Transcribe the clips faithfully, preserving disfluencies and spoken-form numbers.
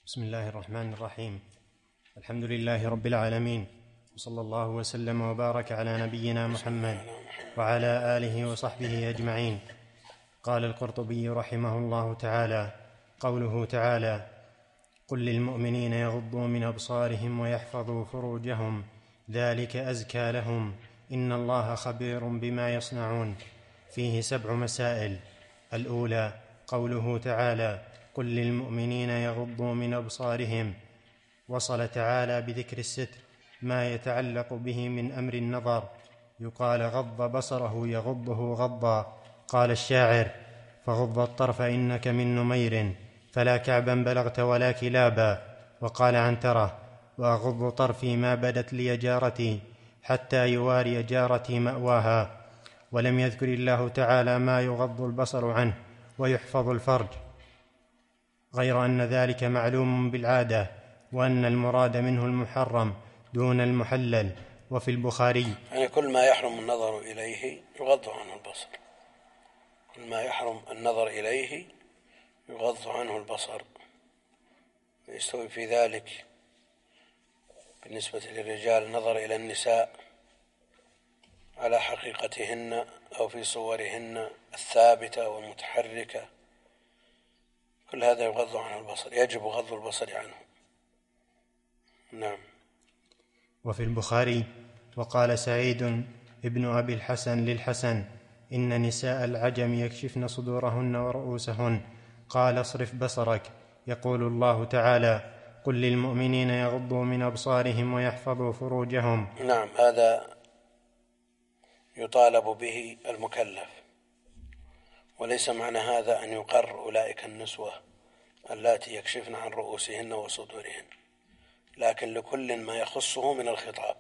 بسم الله الرحمن الرحيم. الحمد لله رب العالمين، وصلى الله وسلم وبارك على نبينا محمد وعلى آله وصحبه أجمعين. قال القرطبي رحمه الله تعالى: قوله تعالى: قل للمؤمنين يغضوا من أبصارهم ويحفظوا فروجهم ذلك أزكى لهم إن الله خبير بما يصنعون. فيه سبع مسائل. الأولى: قوله تعالى: قل للمؤمنين يغضوا من أبصارهم. وصل تعالى بذكر الستر ما يتعلق به من أمر النظر، يقال غض بصره يغضه غضا. قال الشاعر: فغض الطرف إنك من نمير فلا كعبا بلغت ولا كلابا. وقال عنترة: وأغض طرفي ما بدت لي جارتي حتى يواري جارتي مأواها. ولم يذكر الله تعالى ما يغض البصر عنه ويحفظ الفرج، غير أن ذلك معلوم بالعادة، وأن المراد منه المحرم دون المحلل. وفي البخاري: يعني كل ما يحرم النظر إليه يغض عنه البصر، كل ما يحرم النظر إليه يغض عنه البصر. يستوي في ذلك بالنسبة للرجال النظر إلى النساء على حقيقتهن أو في صورهن الثابتة والمتحركة، كل هذا يغض عنه البصر، يجب غض البصر عنه. نعم. وفي البخاري: وقال سعيد ابن أبي الحسن للحسن: إن نساء العجم يكشفن صدورهن ورؤوسهن. قال: اصرف بصرك. يقول الله تعالى: قل للمؤمنين يغضوا من أبصارهم ويحفظوا فروجهم. نعم، هذا يطالب به المكلف، وليس معنى هذا أن يقر أولئك النسوة اللاتي يكشفن عن رؤوسهن وصدورهن، لكن لكل ما يخصه من الخطاب.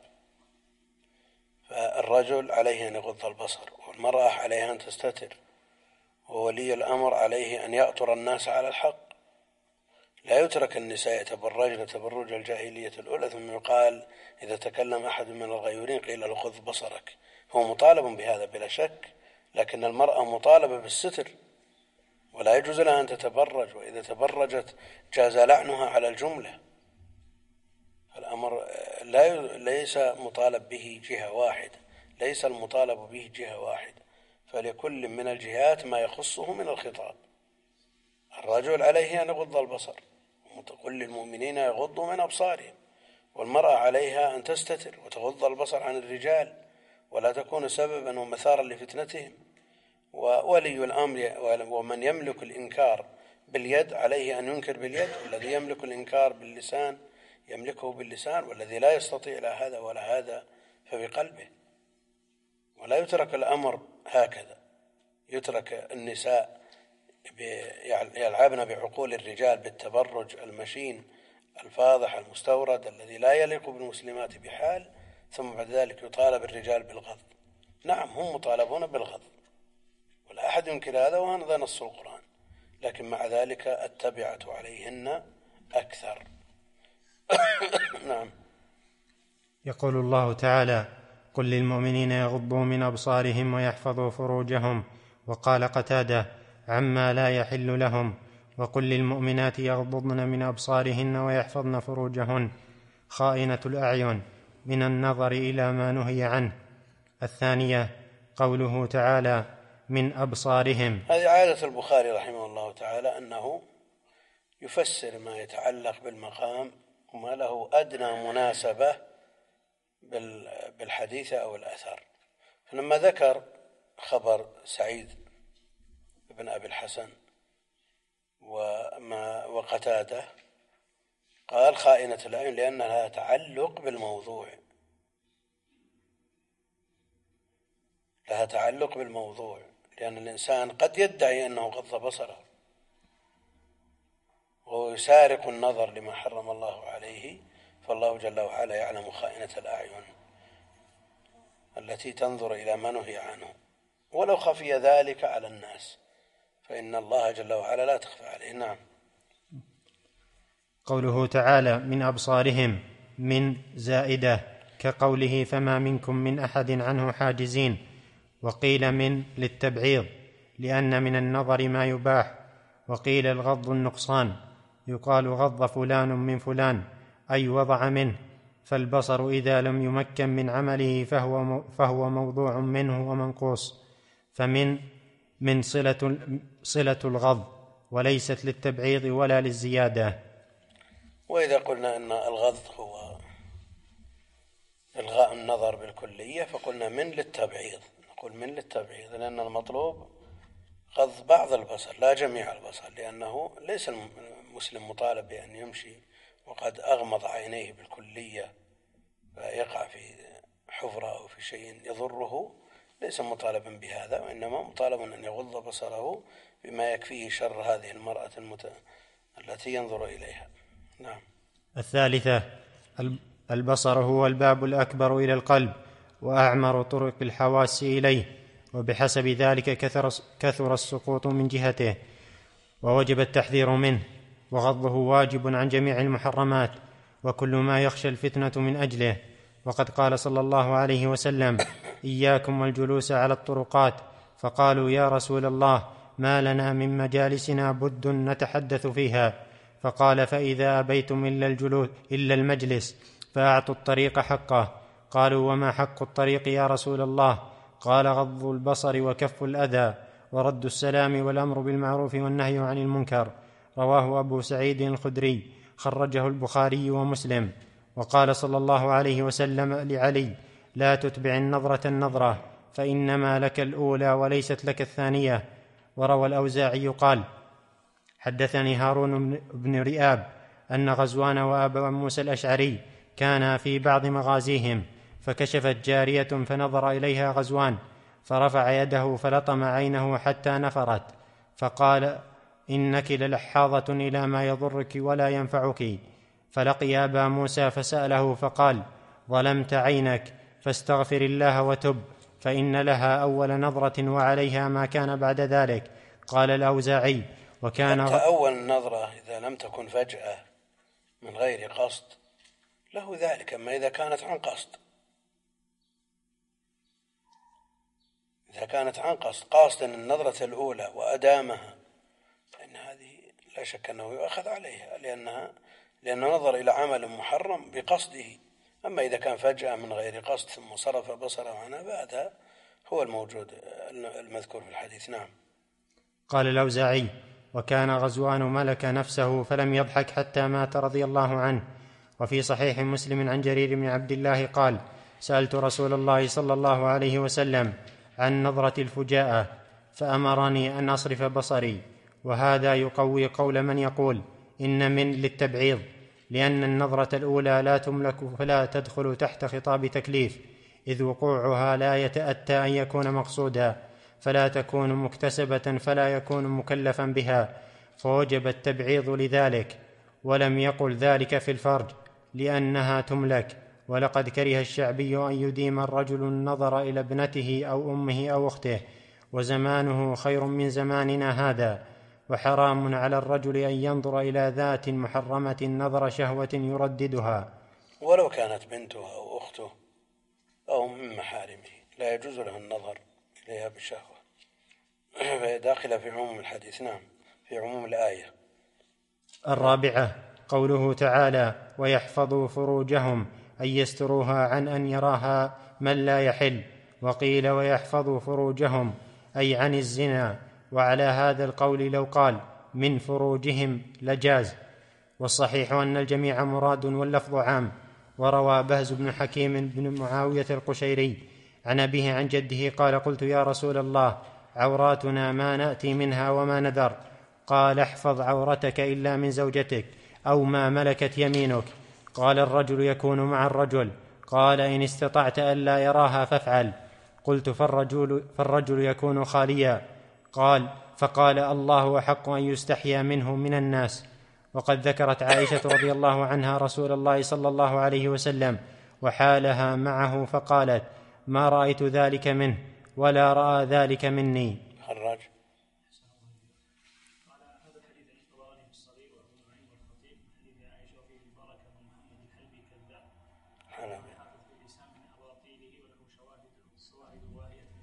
فالرجل عليه أن يغض البصر، والمرأة عليها أن تستتر، وولي الأمر عليه أن يأطر الناس على الحق. لا يترك النساء يتبرجن تبرج الجاهلية الأولى ثم يقال إذا تكلم أحد من الغيورين قيل له خذ بصرك. هو مطالب بهذا بلا شك، لكن المرأة مطالبة بالستر، ولا يجوز لها أن تتبرج، وإذا تبرجت جاز لعنها على الجملة. الأمر لا ليس مطالب به جهة واحدة، ليس المطالب به جهة واحدة، فلكل من الجهات ما يخصه من الخطاب. الرجل عليه أن يغض البصر، قل للمؤمنين يغضوا من أبصارهم، والمرأة عليها أن تستتر وتغض البصر عن الرجال ولا تكون سببا ومثارا لفتنتهم. وولي الأمر ومن يملك الإنكار باليد عليه أن ينكر باليد، والذي يملك الإنكار باللسان يملكه باللسان، والذي لا يستطيع لا هذا ولا هذا فبقلبه. ولا يترك الأمر هكذا، يترك النساء يلعبن بعقول الرجال بالتبرج المشين الفاضح المستورد الذي لا يليق بالمسلمات بحال، ثم بعد ذلك يطالب الرجال بالغض. نعم، هم مطالبون بالغض ولا أحد ينكر هذا، وهذا نص القرآن، لكن مع ذلك التبعة عليهن أكثر. نعم. يقول الله تعالى: قل للمؤمنين يغضوا من أبصارهم ويحفظوا فروجهم. وقال قتادة: عما لا يحل لهم. وقل للمؤمنات يغضضن من أبصارهن ويحفظن فروجهن. خائنة الأعين من النظر إلى ما نهي عنه. الثانية: قوله تعالى: من أبصارهم. هذه عادة البخاري رحمه الله تعالى، أنه يفسر ما يتعلق بالمقام وما له أدنى مناسبة بالحديث أو الأثر. فلما ذكر خبر سعيد بن أبي الحسن وما وقتاده قال خائنة الأعين لأنها تعلق بالموضوع، لها تعلق بالموضوع، لأن الإنسان قد يدعي أنه غض بصره وهو يسارق النظر لما حرم الله عليه، فالله جل وعلا يعلم خائنة الأعين التي تنظر إلى ما نهي عنه، ولو خفي ذلك على الناس فإن الله جل وعلا لا تخفى عليه. نعم. قوله تعالى: من أبصارهم، من زائدة، كقوله: فما منكم من أحد عنه حاجزين. وقيل من للتبعيض، لأن من النظر ما يباح، وقيل الغض النقصان. يقال غض فلان من فلان أي وضع منه، فالبصر إذا لم يمكن من عمله فهو, فهو موضوع منه ومنقوص، فمن من صلة, صلة الغض، وليست للتبعيض ولا للزيادة. وإذا قلنا أن الغض هو إلغاء النظر بالكلية فقلنا من للتبعيض، نقول من للتبعيض، لأن المطلوب غض بعض البصر لا جميع البصر، لأنه ليس المسلم مطالب بأن يمشي وقد أغمض عينيه بالكلية فيقع في حفرة أو في شيء يضره، ليس مطالبا بهذا، وإنما مطالب أن يغض بصره بما يكفيه شر هذه المرأة المت... التي ينظر إليها. نعم. الثالثة: البصر هو الباب الأكبر إلى القلب وأعمر طرق الحواس إليه، وبحسب ذلك كثر, كثر السقوط من جهته ووجب التحذير منه، وغضه واجب عن جميع المحرمات وكل ما يخشى الفتنة من أجله. وقد قال صلى الله عليه وسلم: إياكم والجلوس على الطرقات، فقالوا يا رسول الله ما لنا من مجالسنا بد نتحدث فيها، فقال: فإذا أبيتم إلا, الجلوس إلا المجلس فأعطوا الطريق حقه. قالوا: وما حق الطريق يا رسول الله؟ قال: غض البصر وكف الأذى ورد السلام والأمر بالمعروف والنهي عن المنكر. رواه أبو سعيد الخدري، خرجه البخاري ومسلم. وقال صلى الله عليه وسلم لعلي: لا تتبع النظرة النظرة، فإنما لك الأولى وليست لك الثانية. وروى الأوزاعي قال: حدثني هارون بن رئاب أن غزوان وأبا موسى الأشعري كانا في بعض مغازيهم، فكشفت جارية فنظر إليها غزوان، فرفع يده فلطم عينه حتى نفرت، فقال: إنك للحاظة إلى ما يضرك ولا ينفعك. فلقي أبا موسى فسأله فقال: ظلمت عينك فاستغفر الله وتب، فإن لها أول نظرة وعليها ما كان بعد ذلك. قال الأوزاعي: وكان حتى أول نظرة إذا لم تكن فجأة من غير قصد له ذلك، أما إذا كانت عن قصد، إذا كانت عن قصد قاصدا النظرة الأولى وأدامها فإن هذه لا شك أنه يؤخذ عليها، لأنها لأنه نظر إلى عمل محرم بقصده. أما إذا كان فجأة من غير قصد ثم صرف بصره عنها فهذا هو الموجود المذكور في الحديث. نعم. قال الأوزاعي: وكان غزوان ملك نفسه فلم يضحك حتى مات رضي الله عنه. وفي صحيح مسلم عن جرير بن عبد الله قال: سألت رسول الله صلى الله عليه وسلم عن نظرة الفجاءة فأمرني أن أصرف بصري. وهذا يقوي قول من يقول إن من للتبعيض، لأن النظرة الأولى لا تملك فلا تدخل تحت خطاب تكليف، إذ وقوعها لا يتأتى أن يكون مقصودا، فلا تكون مكتسبة فلا يكون مكلفا بها، فوجب التبعيض لذلك. ولم يقل ذلك في الفرج لأنها تملك. ولقد كره الشعبي أن يديم الرجل النظر إلى ابنته أو أمه أو أخته، وزمانه خير من زماننا هذا، وحرام على الرجل أن ينظر إلى ذات محرمة نظر شهوة يرددها، ولو كانت بنته أو أخته أو من محارمه لا يجوز له النظر إليها بالشهوة، فهي داخلة في عموم الحديث. نعم، في عموم الآية. الرابعة قوله تعالى: ويحفظوا فروجهم، أن يستروها عن أن يراها من لا يحل. وقيل ويحفظوا فروجهم أي عن الزنا، وعلى هذا القول لو قال من فروجهم لجاز، والصحيح أن الجميع مراد واللفظ عام. وروى بهز بن حكيم بن معاوية القشيري عن أبيه عن جده قال: قلت يا رسول الله عوراتنا ما نأتي منها وما نذر؟ قال: احفظ عورتك إلا من زوجتك أو ما ملكت يمينك. قال: الرجل يكون مع الرجل. قال: إن استطعت ألا يراها فافعل. قلت: فالرجل, فالرجل يكون خاليا. قال: فقال: الله أحق أن يستحيا منه من الناس. وقد ذكرت عائشة رضي الله عنها رسول الله صلى الله عليه وسلم وحالها معه فقالت: ما رأيت ذلك منه ولا رأى ذلك مني. خرج.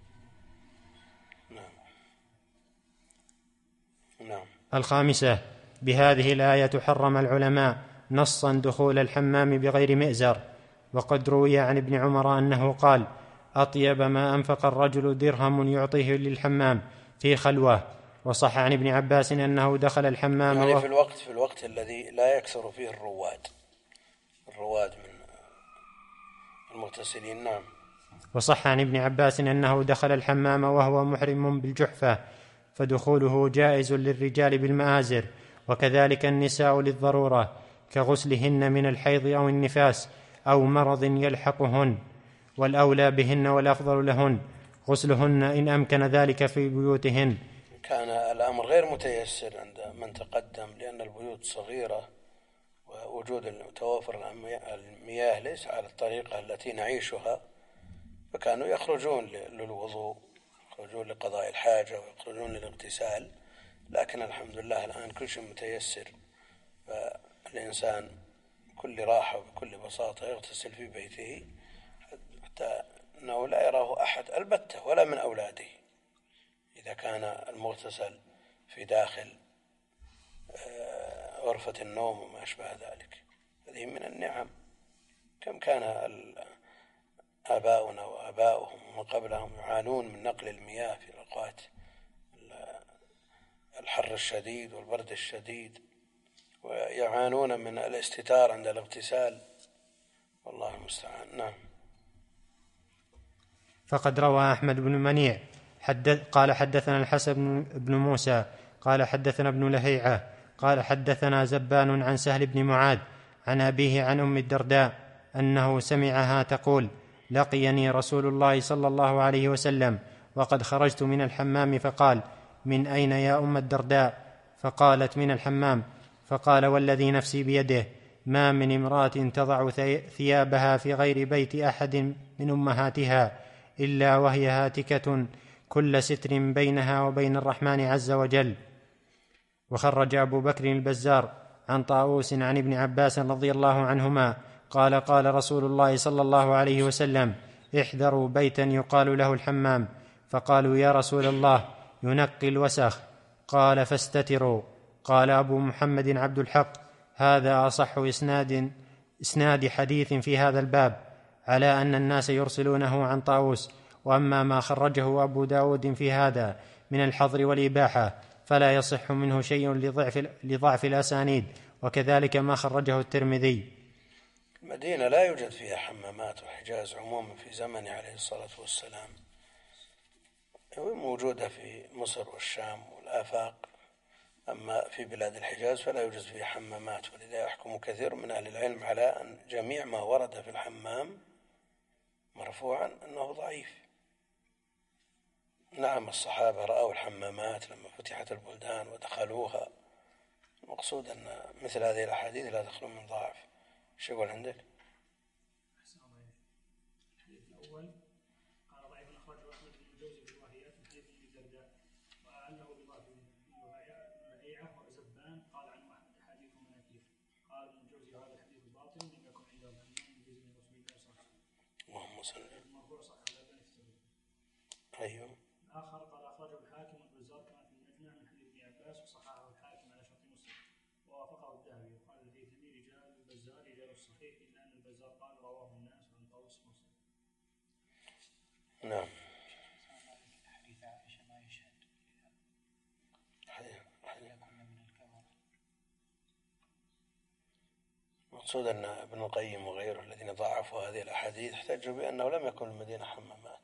الخامسة بهذه الآية حرم العلماء نصا دخول الحمام بغير مئزر. وقد روي عن ابن عمر أنه قال: أطيب ما أنفق الرجل درهم يعطيه للحمام في خلوة. وصح عن ابن عباس أنه دخل الحمام يعني في الوقت في الوقت الذي لا يكثر فيه الرواد الرواد من المغتسلين. نعم. وصح عن ابن عباس أنه دخل الحمام وهو محرم بالجحفة، فدخوله جائز للرجال بالمآزر، وكذلك النساء للضرورة كغسلهن من الحيض أو النفاس أو مرض يلحقهن، والأولى بهن والأفضل لهن غسلهن إن أمكن ذلك في بيوتهن. كان الأمر غير متيسر عند من تقدم، لأن البيوت صغيرة ووجود توافر المياه ليس على الطريقة التي نعيشها، فكانوا يخرجون للوضوء، يخرجون لقضاء الحاجة ويخرجون للاغتسال. لكن الحمد لله الآن كل شيء متيسر، فالإنسان بكل راحة وبكل بساطة يغتسل في بيته حتى أنه لا يراه أحد البتة ولا من أولاده، إذا كان المغتسل في داخل غرفة النوم وما أشبه ذلك. هذه من النعم. كم كان آباؤنا وآباؤهم ومن قبلهم يعانون من نقل المياه في الأوقات الحر الشديد والبرد الشديد، ويعانون من الاستتار عند الاغتسال، والله المستعان. نعم. فقد روى أحمد بن منيع حدث قال حدثنا الحسن بن موسى قال حدثنا ابن لهيعة قال حدثنا زبان عن سهل بن معاذ عن أبيه عن أم الدرداء أنه سمعها تقول: لقيني رسول الله صلى الله عليه وسلم وقد خرجت من الحمام، فقال: من أين يا أم الدرداء؟ فقالت: من الحمام. فقال: والذي نفسي بيده ما من امرأة تضع ثيابها في غير بيت أحد من أمهاتها إلا وهي هاتكة كل ستر بينها وبين الرحمن عز وجل. وخرج أبو بكر البزار عن طاووس عن ابن عباس رضي الله عنهما قال: قال رسول الله صلى الله عليه وسلم: احذروا بيتا يقال له الحمام. فقالوا: يا رسول الله ينقي الوسخ. قال: فاستتروا. قال أبو محمد عبد الحق: هذا أصح إسناد, إسناد حديث في هذا الباب، على أن الناس يرسلونه عن طاووس. وأما ما خرجه أبو داود في هذا من الحظر والإباحة فلا يصح منه شيء لضعف, لضعف الأسانيد، وكذلك ما خرجه الترمذي. المدينة لا يوجد فيها حمامات، والحجاز عموما في زمنه عليه الصلاة والسلام موجودة في مصر والشام والآفاق، أما في بلاد الحجاز فلا يوجد فيها حمامات. ولذا يحكم كثير من أهل العلم على أن جميع ما ورد في الحمام مرفوعا أنه ضعيف. نعم، الصحابة رأوا الحمامات لما فتحت البلدان ودخلوها. المقصود أن مثل هذه الأحاديث لا تخلو من ضعف. شو يقول عندك؟ الحديث الأول قال ضعيف أخرجه أحمد بن الجوزي في الواهيات من حديث ابن الدرداء، وأعله بضعف لهيعة وزبان قال عنه أحمد أحاديث مناكير. قال ابن الجوزي: هذا الحديث باطل لم يكن عند الحمام من جزم رسول الله صلى الله عليه وسلم. اللهم صل. المرفوع صح على ابن الثوري. أيوه. آخر قال أخرجه الحاكم والبزار كما في المجمع من حديث ابن عباس، وصححه الحاكم على شرط مسلم ووافقه الذهبي. وقال الهيثمي: رجال البزار رجال الصحيح، إلا أن البزار قال رواه الناس عن طاووس مسلم. نعم. حديث عائشة ما يشهد يكون من الكبر. مقصود أن ابن القيم وغيره الذين ضعفوا هذه الأحاديث احتجوا بأنه لم يكن المدينة حمامات،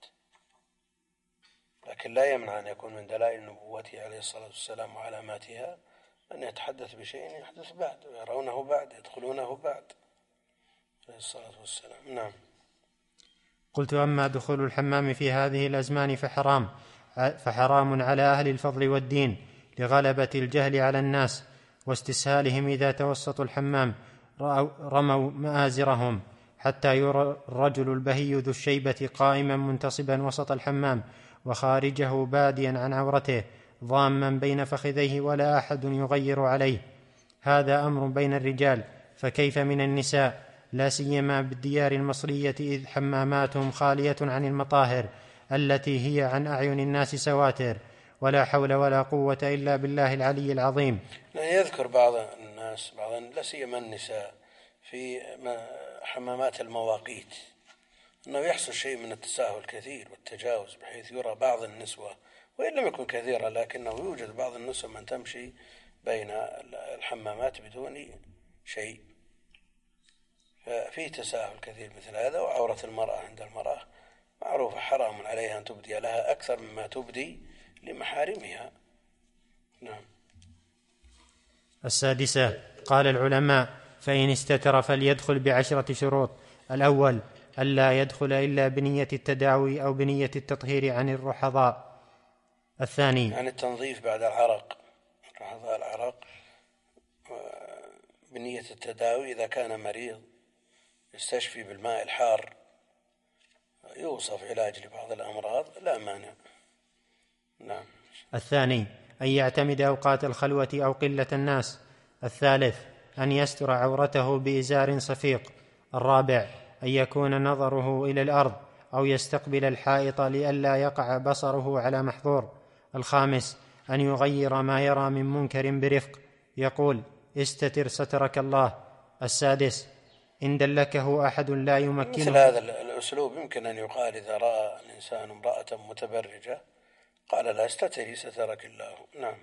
لكن لا يمنع أن يكون من دلائل نبوته عليه الصلاة والسلام وعلاماتها أن يتحدث بشيء يحدث بعد ويرونه بعد يدخلونه بعد عليه الصلاة والسلام. نعم. قلت: أما دخول الحمام في هذه الأزمان فحرام فحرام على أهل الفضل والدين لغلبة الجهل على الناس واستسهالهم إذا توسطوا الحمام رموا مآزرهم، حتى يرى الرجل البهي ذو الشيبة قائما منتصبا وسط الحمام وخارجه باديا عن عورته ضاما بين فخذيه ولا أحد يغير عليه. هذا أمر بين الرجال، فكيف من النساء؟ لا سيما بالديار المصرية، إذ حماماتهم خالية عن المطاهر التي هي عن أعين الناس سواتر. ولا حول ولا قوة إلا بالله العلي العظيم. يذكر بعض الناس بعض لا سيما النساء في حمامات المواقيت أنه يحصل شيء من التساهل كثير والتجاوز، بحيث يرى بعض النسوة وإن لم يكن كثيرا لكنه يوجد بعض النسوة من تمشي بين الحمامات بدون شيء، ففي تساهل كثير مثل هذا. وعورة المرأة عند المرأة معروفة، حرام عليها أن تبدي لها أكثر مما تبدي لمحارمها. نعم. السادسة، قال العلماء: فإن استتر فليدخل بعشرة شروط. الأول: ألا يدخل إلا بنية التداوي أو بنية التطهير عن الرحضاء. الثاني عن التنظيف بعد العرق، الرحضاء العرق، بنية التداوي إذا كان مريض يستشفي بالماء الحار، يوصف علاج لبعض الأمراض لا مانع. نعم. الثاني: أن يعتمد أوقات الخلوة أو قلة الناس. الثالث: أن يستر عورته بإزار صفيق. الرابع: أن يكون نظره إلى الأرض أو يستقبل الحائط لئلا يقع بصره على محظور. الخامس: أن يغير ما يرى من منكر برفق، يقول: استتر سترك الله. السادس: إن دلكه أحد لا يمكنه. مثل هذا الأسلوب يمكن أن يقال إذا رأى الإنسان امرأة متبرجة قال لا استتري سترك الله. نعم.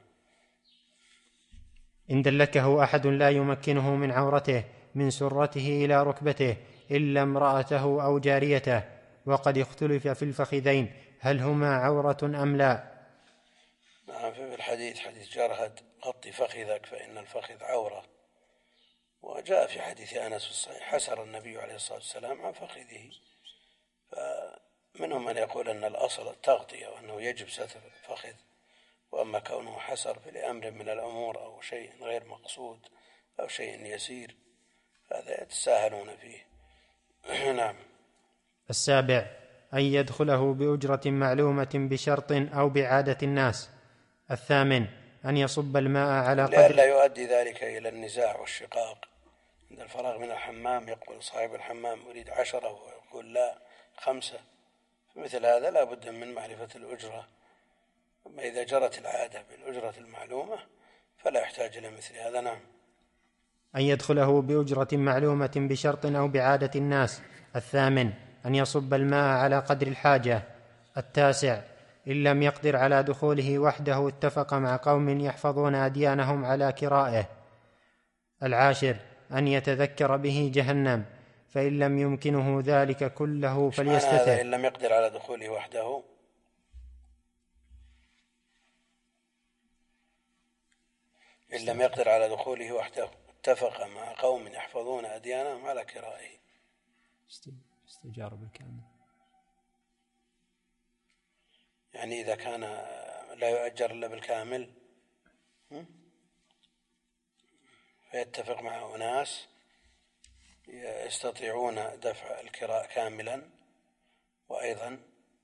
إن دلكه أحد لا يمكنه من عورته من سرته إلى ركبته إلا امرأته أو جاريته. وقد اختلف في الفخذين هل هما عورة أم لا. نعم. في الحديث حديث جرهد: غطي فخذك فإن الفخذ عورة. وجاء في حديث أنس في الصحيح: حسر النبي عليه الصلاة والسلام عن فخذه. فمنهم من يقول أن الأصل التغطية وأنه يجب ستر الفخذ، وأما كونه حسر لأمر من الأمور أو شيء غير مقصود أو شيء يسير هذا يتساهلون فيه. نعم. السابع: أن يدخله بأجرة معلومة بشرط أو بعادة الناس. الثامن: أن يصب الماء على قدر، لا يؤدي ذلك إلى النزاع والشقاق. عند الفراغ من الحمام يقول صاحب الحمام أريد عشرة ويقول لا خمسة، مثل هذا لا بد من معرفة الأجرة. أما إذا جرت العادة بالأجرة المعلومة فلا يحتاج إلى مثل هذا. نعم. أن يدخله بأجرة معلومة بشرط أو بعادة الناس. الثامن: أن يصب الماء على قدر الحاجة. التاسع: إن لم يقدر على دخوله وحده اتفق مع قوم يحفظون أديانهم على كرائه. العاشر: أن يتذكر به جهنم، فإن لم يمكنه ذلك كله فليستتر. إن لم يقدر على دخوله وحده، إن لم يقدر على دخوله وحده اتفق مع قوم يحفظون أديانهم على كرائه. استجار بالكامل، يعني إذا كان لا يؤجر إلا بالكامل فيتفق مع أناس يستطيعون دفع الكراء كاملا، وأيضا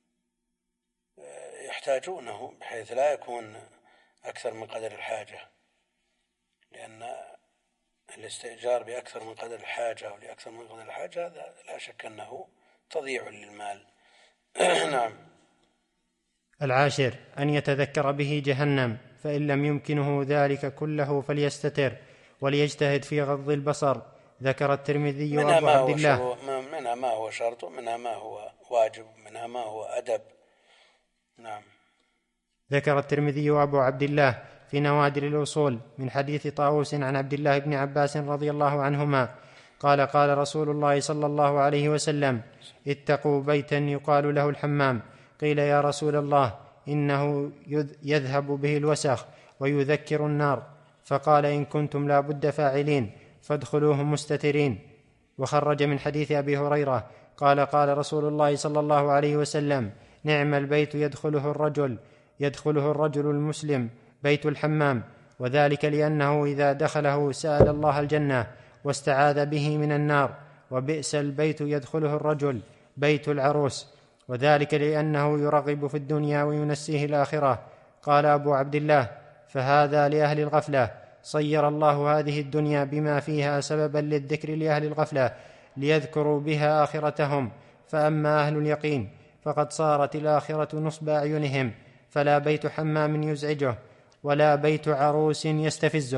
يحتاجونه بحيث لا يكون أكثر من قدر الحاجة، لأن الاستئجار بأكثر من قدر الحاجة ولأكثر من قدر الحاجة هذا لا شك أنه تضييع للمال. نعم. العاشر: أن يتذكر به جهنم، فإن لم يمكنه ذلك كله فليستتر وليجتهد في غض البصر. ذكر الترمذي وأبو عبد الله: منها ما هو شرط، منها ما هو واجب، منها ما هو أدب. نعم. ذكر الترمذي وأبو عبد الله في نوادر الأصول من حديث طاووس عن عبد الله بن عباس رضي الله عنهما قال: قال رسول الله صلى الله عليه وسلم: اتقوا بيتا يقال له الحمام. قيل: يا رسول الله، إنه يذهب به الوسخ ويذكر النار. فقال: إن كنتم لا بد فاعلين فادخلوه مستترين. وخرج من حديث أبي هريرة قال: قال رسول الله صلى الله عليه وسلم: نعم البيت يدخله الرجل يدخله الرجل المسلم بيت الحمام، وذلك لأنه إذا دخله سأل الله الجنة واستعاذ به من النار. وبئس البيت يدخله الرجل بيت العروس، وذلك لأنه يرغب في الدنيا وينسيه الآخرة. قال أبو عبد الله: فهذا لأهل الغفلة، صير الله هذه الدنيا بما فيها سببا للذكر لأهل الغفلة ليذكروا بها آخرتهم. فأما أهل اليقين فقد صارت الآخرة نصب أعينهم، فلا بيت حمام يزعجه ولا بيت عروس يستفزه.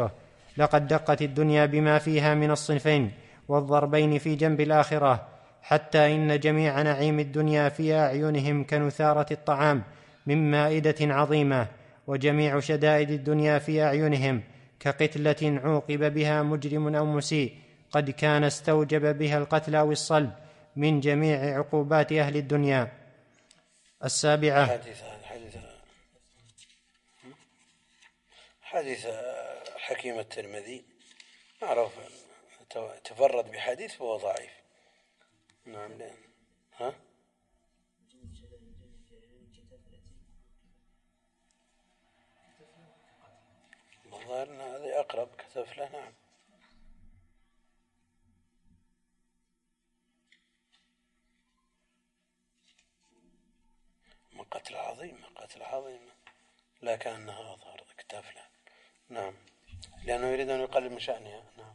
لقد دقت الدنيا بما فيها من الصنفين والضربين في جنب الآخرة، حتى إن جميع نعيم الدنيا في أعينهم كنثارة الطعام من مائدة عظيمة، وجميع شدائد الدنيا في أعينهم كقتلة عوقب بها مجرم أو مسيء قد كان استوجب بها القتل أو الصلب من جميع عقوبات أهل الدنيا. السابعة حديث حديث حديث حكيم الترمذي معروف تفرد بحديث فهو ضعيف. نعم. لأن ها الظاهر أن هذه أقرب كتف له. نعم. من قتل عظيم قتل عظيم لا كأنها أظهر كتف له. نعم. لأنه يريد أن يقلل من شأنها. نعم.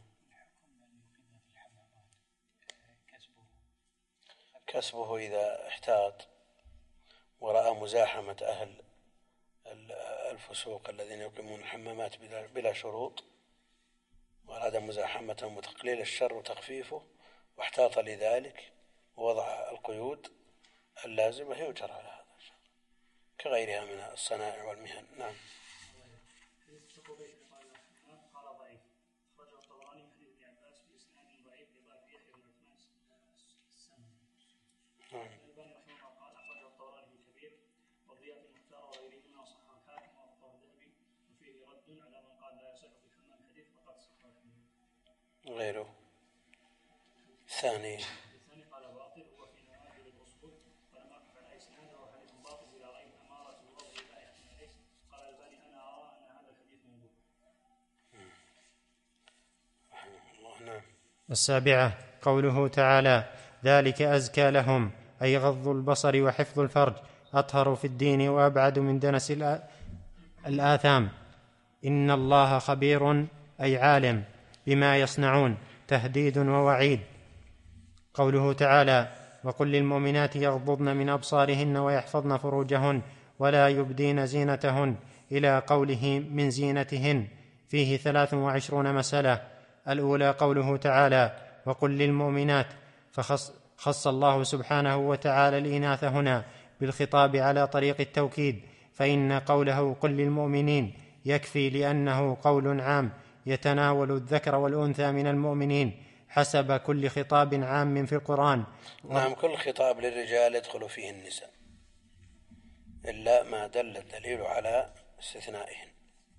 كسبه إذا احتاط ورأى مزاحمة أهل الفسوق الذين يقيمون الحمامات بلا شروط، وأراد مزاحمتهم وتقليل الشر وتخفيفه، واحتاط لذلك ووضع القيود اللازمة، يؤجر على هذا الشر كغيرها من الصنائع والمهن. نعم. غيره ثاني قال باطل هو في نوادر الاصول فلم اقف على اسناده وحديث باطل بلا ريب اماره الوضع لا يحتمل عليه. قال الباني انا ارى ان هذا الحديث موضوع. الله. نعم. السابعة قوله تعالى ذلك أزكى لهم، أي غض البصر وحفظ الفرج أطهر في الدين وأبعد من دنس الآثام. إن الله خبير أي عالم بما يصنعون، تهديد ووعيد. قوله تعالى وقل للمؤمنات يغضضن من أبصارهن ويحفظن فروجهن ولا يبدين زينتهن إلى قوله من زينتهن، فيه ثلاث وعشرون مسألة. الأولى قوله تعالى وقل للمؤمنات، فخص خص الله سبحانه وتعالى الإناث هنا بالخطاب على طريق التوكيد، فإن قوله قل للمؤمنين يكفي، لأنه قول عام يتناول الذكر والأنثى من المؤمنين حسب كل خطاب عام في القرآن. نعم. كل خطاب للرجال يدخل فيه النساء إلا ما دل الدليل على استثنائهن.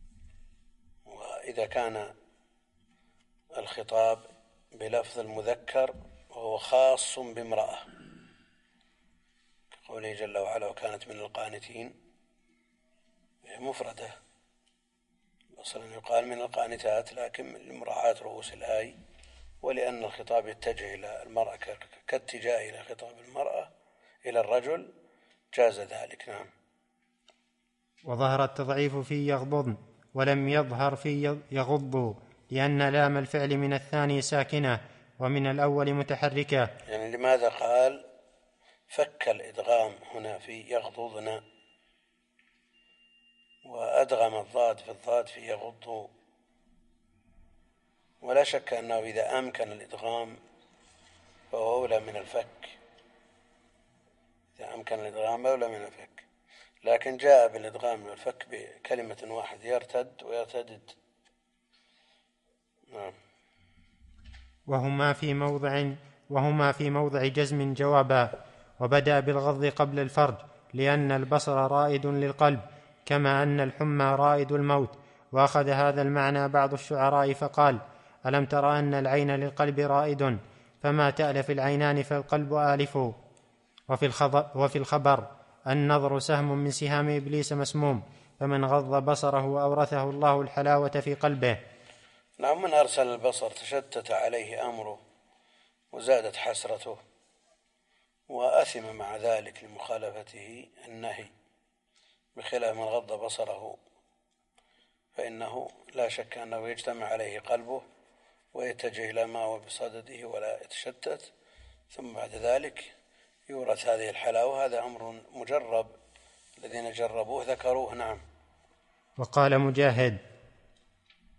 وإذا كان الخطاب بلفظ المذكر وهو خاص بامرأة قوله جل وعلا وكانت من القانتين مفردة، أصلا يقال من القانتات، لكن لمراعاة رؤوس الآي ولأن الخطاب يتجه إلى المرأة كاتجاه إلى خطاب المرأة إلى الرجل جاز ذلك. نعم. وظهر التضعيف في يغضضن ولم يظهر في يغضوا، لأن لام الفعل من الثاني ساكنة ومن الأول متحركة. يعني لماذا قال فك الإدغام هنا في يغضضن وأدغم الضاد في الضاد في يغض؟ ولا شك أنه إذا أمكن الإدغام فهو أولى من الفك، إذا أمكن الإدغام أولى من الفك، لكن جاء بالإدغام والفك بكلمة واحد يرتد ويرتدد. نعم. وهما في موضع وهما في موضع جزم جوابا، وبدأ بالغض قبل الفرج لأن البصر رائد للقلب كما أن الحمى رائد الموت. وأخذ هذا المعنى بعض الشعراء فقال ألم تر أن العين للقلب رائد، فما تألف العينان فالقلب آلف. وفي الخبر, وفي الخبر النظر سهم من سهام إبليس مسموم، فمن غض بصره أورثه الله الحلاوة في قلبه. نعم. من أرسل البصر تشتت عليه أمره وزادت حسرته وأثم مع ذلك لمخالفته النهي، بخلاف من غض بصره فإنه لا شك أنه يجتمع عليه قلبه ويتجه إلى ما هو بصدده ولا يتشتت، ثم بعد ذلك يورث هذه الحلاوة. هذا أمر مجرب، الذين جربوه ذكروه. نعم. وقال مجاهد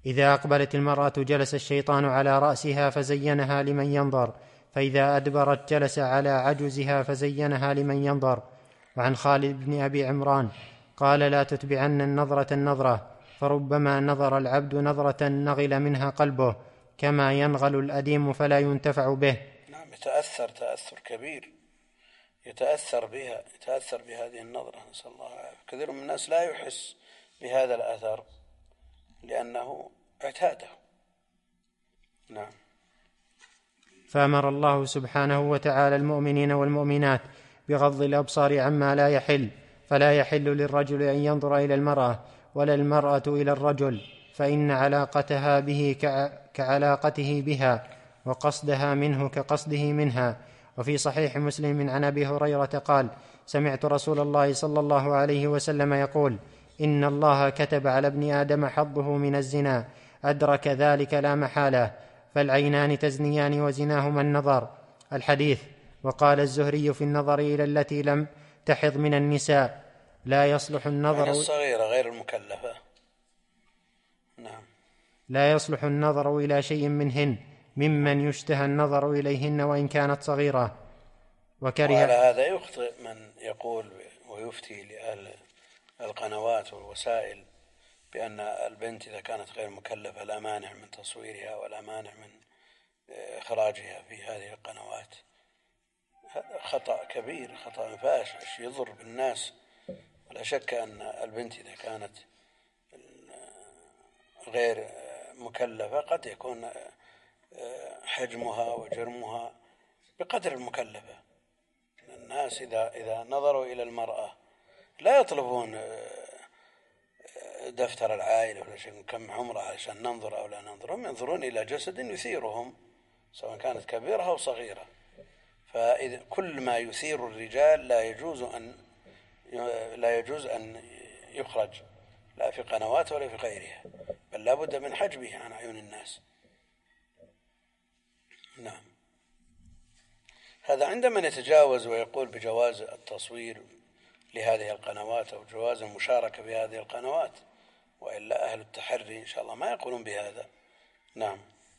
إذا أقبلت المرأة جلس الشيطان على رأسها فزينها لمن ينظر، فإذا أدبرت جلس على عجزها فزينها لمن ينظر. وعن خالد بن أبي عمران قال: لا تتبعن النظرة النظرة، فربما نظر العبد نظرة نغل منها قلبه كما ينغل الأديم فلا ينتفع به. نعم، يتأثر تأثر كبير، يتأثر بها، يتأثر بهذه النظرة، نسأل الله العافية. كثير من الناس لا يحس بهذا الأثر لأنه اعتاده. نعم. فأمر الله سبحانه وتعالى المؤمنين والمؤمنات بغض الأبصار عما لا يحل، فلا يحل للرجل أن ينظر إلى المرأة ولا المرأة إلى الرجل، فإن علاقتها به كعلاقته بها، وقصدها منه كقصده منها. وفي صحيح مسلم عن أبي هريرة قال: سمعت رسول الله صلى الله عليه وسلم يقول: إن الله كتب على ابن آدم حظه من الزنا، أدرك ذلك لا محالة، فالعينان تزنيان وزناهما النظر. الحديث. وقال الزهري في النظر إلى التي لم تحض من النساء: لا يصلح النظر الصغيرة غير المكلفة. نعم. لا يصلح النظر إلى شيء منهن ممن يشتهى النظر إليهن وإن كانت صغيرة. وكره. وعلى هذا يخطئ من يقول ويفتي لأهل القنوات والوسائل بأن البنت إذا كانت غير مكلفة لا مانع من تصويرها ولا مانع من إخراجها في هذه القنوات. هذا خطأ كبير، خطأ فاحش يضر بالناس. ولا شك أن البنت إذا كانت غير مكلفة قد يكون حجمها وجرمها بقدر المكلفة. الناس إذا إذا نظروا إلى المرأة لا يطلبون دفتر العائلة ولا شيء كم عمرها عشان ننظر أو لا ننظر، هم ينظرون إلى جسد يثيرهم سواء كانت كبيرة أو صغيرة. فإذا كل ما يثير الرجال لا يجوز أن لا يجوز أن يخرج لا في قنوات ولا في غيرها، بل لا بد من حجبه عن عيون الناس. نعم. هذا عندما يتجاوز ويقول بجواز التصوير لهذه القنوات أو جواز المشاركة بهذه القنوات، وإلا أهل التحري إن شاء الله ما يقولون بهذا. نعم.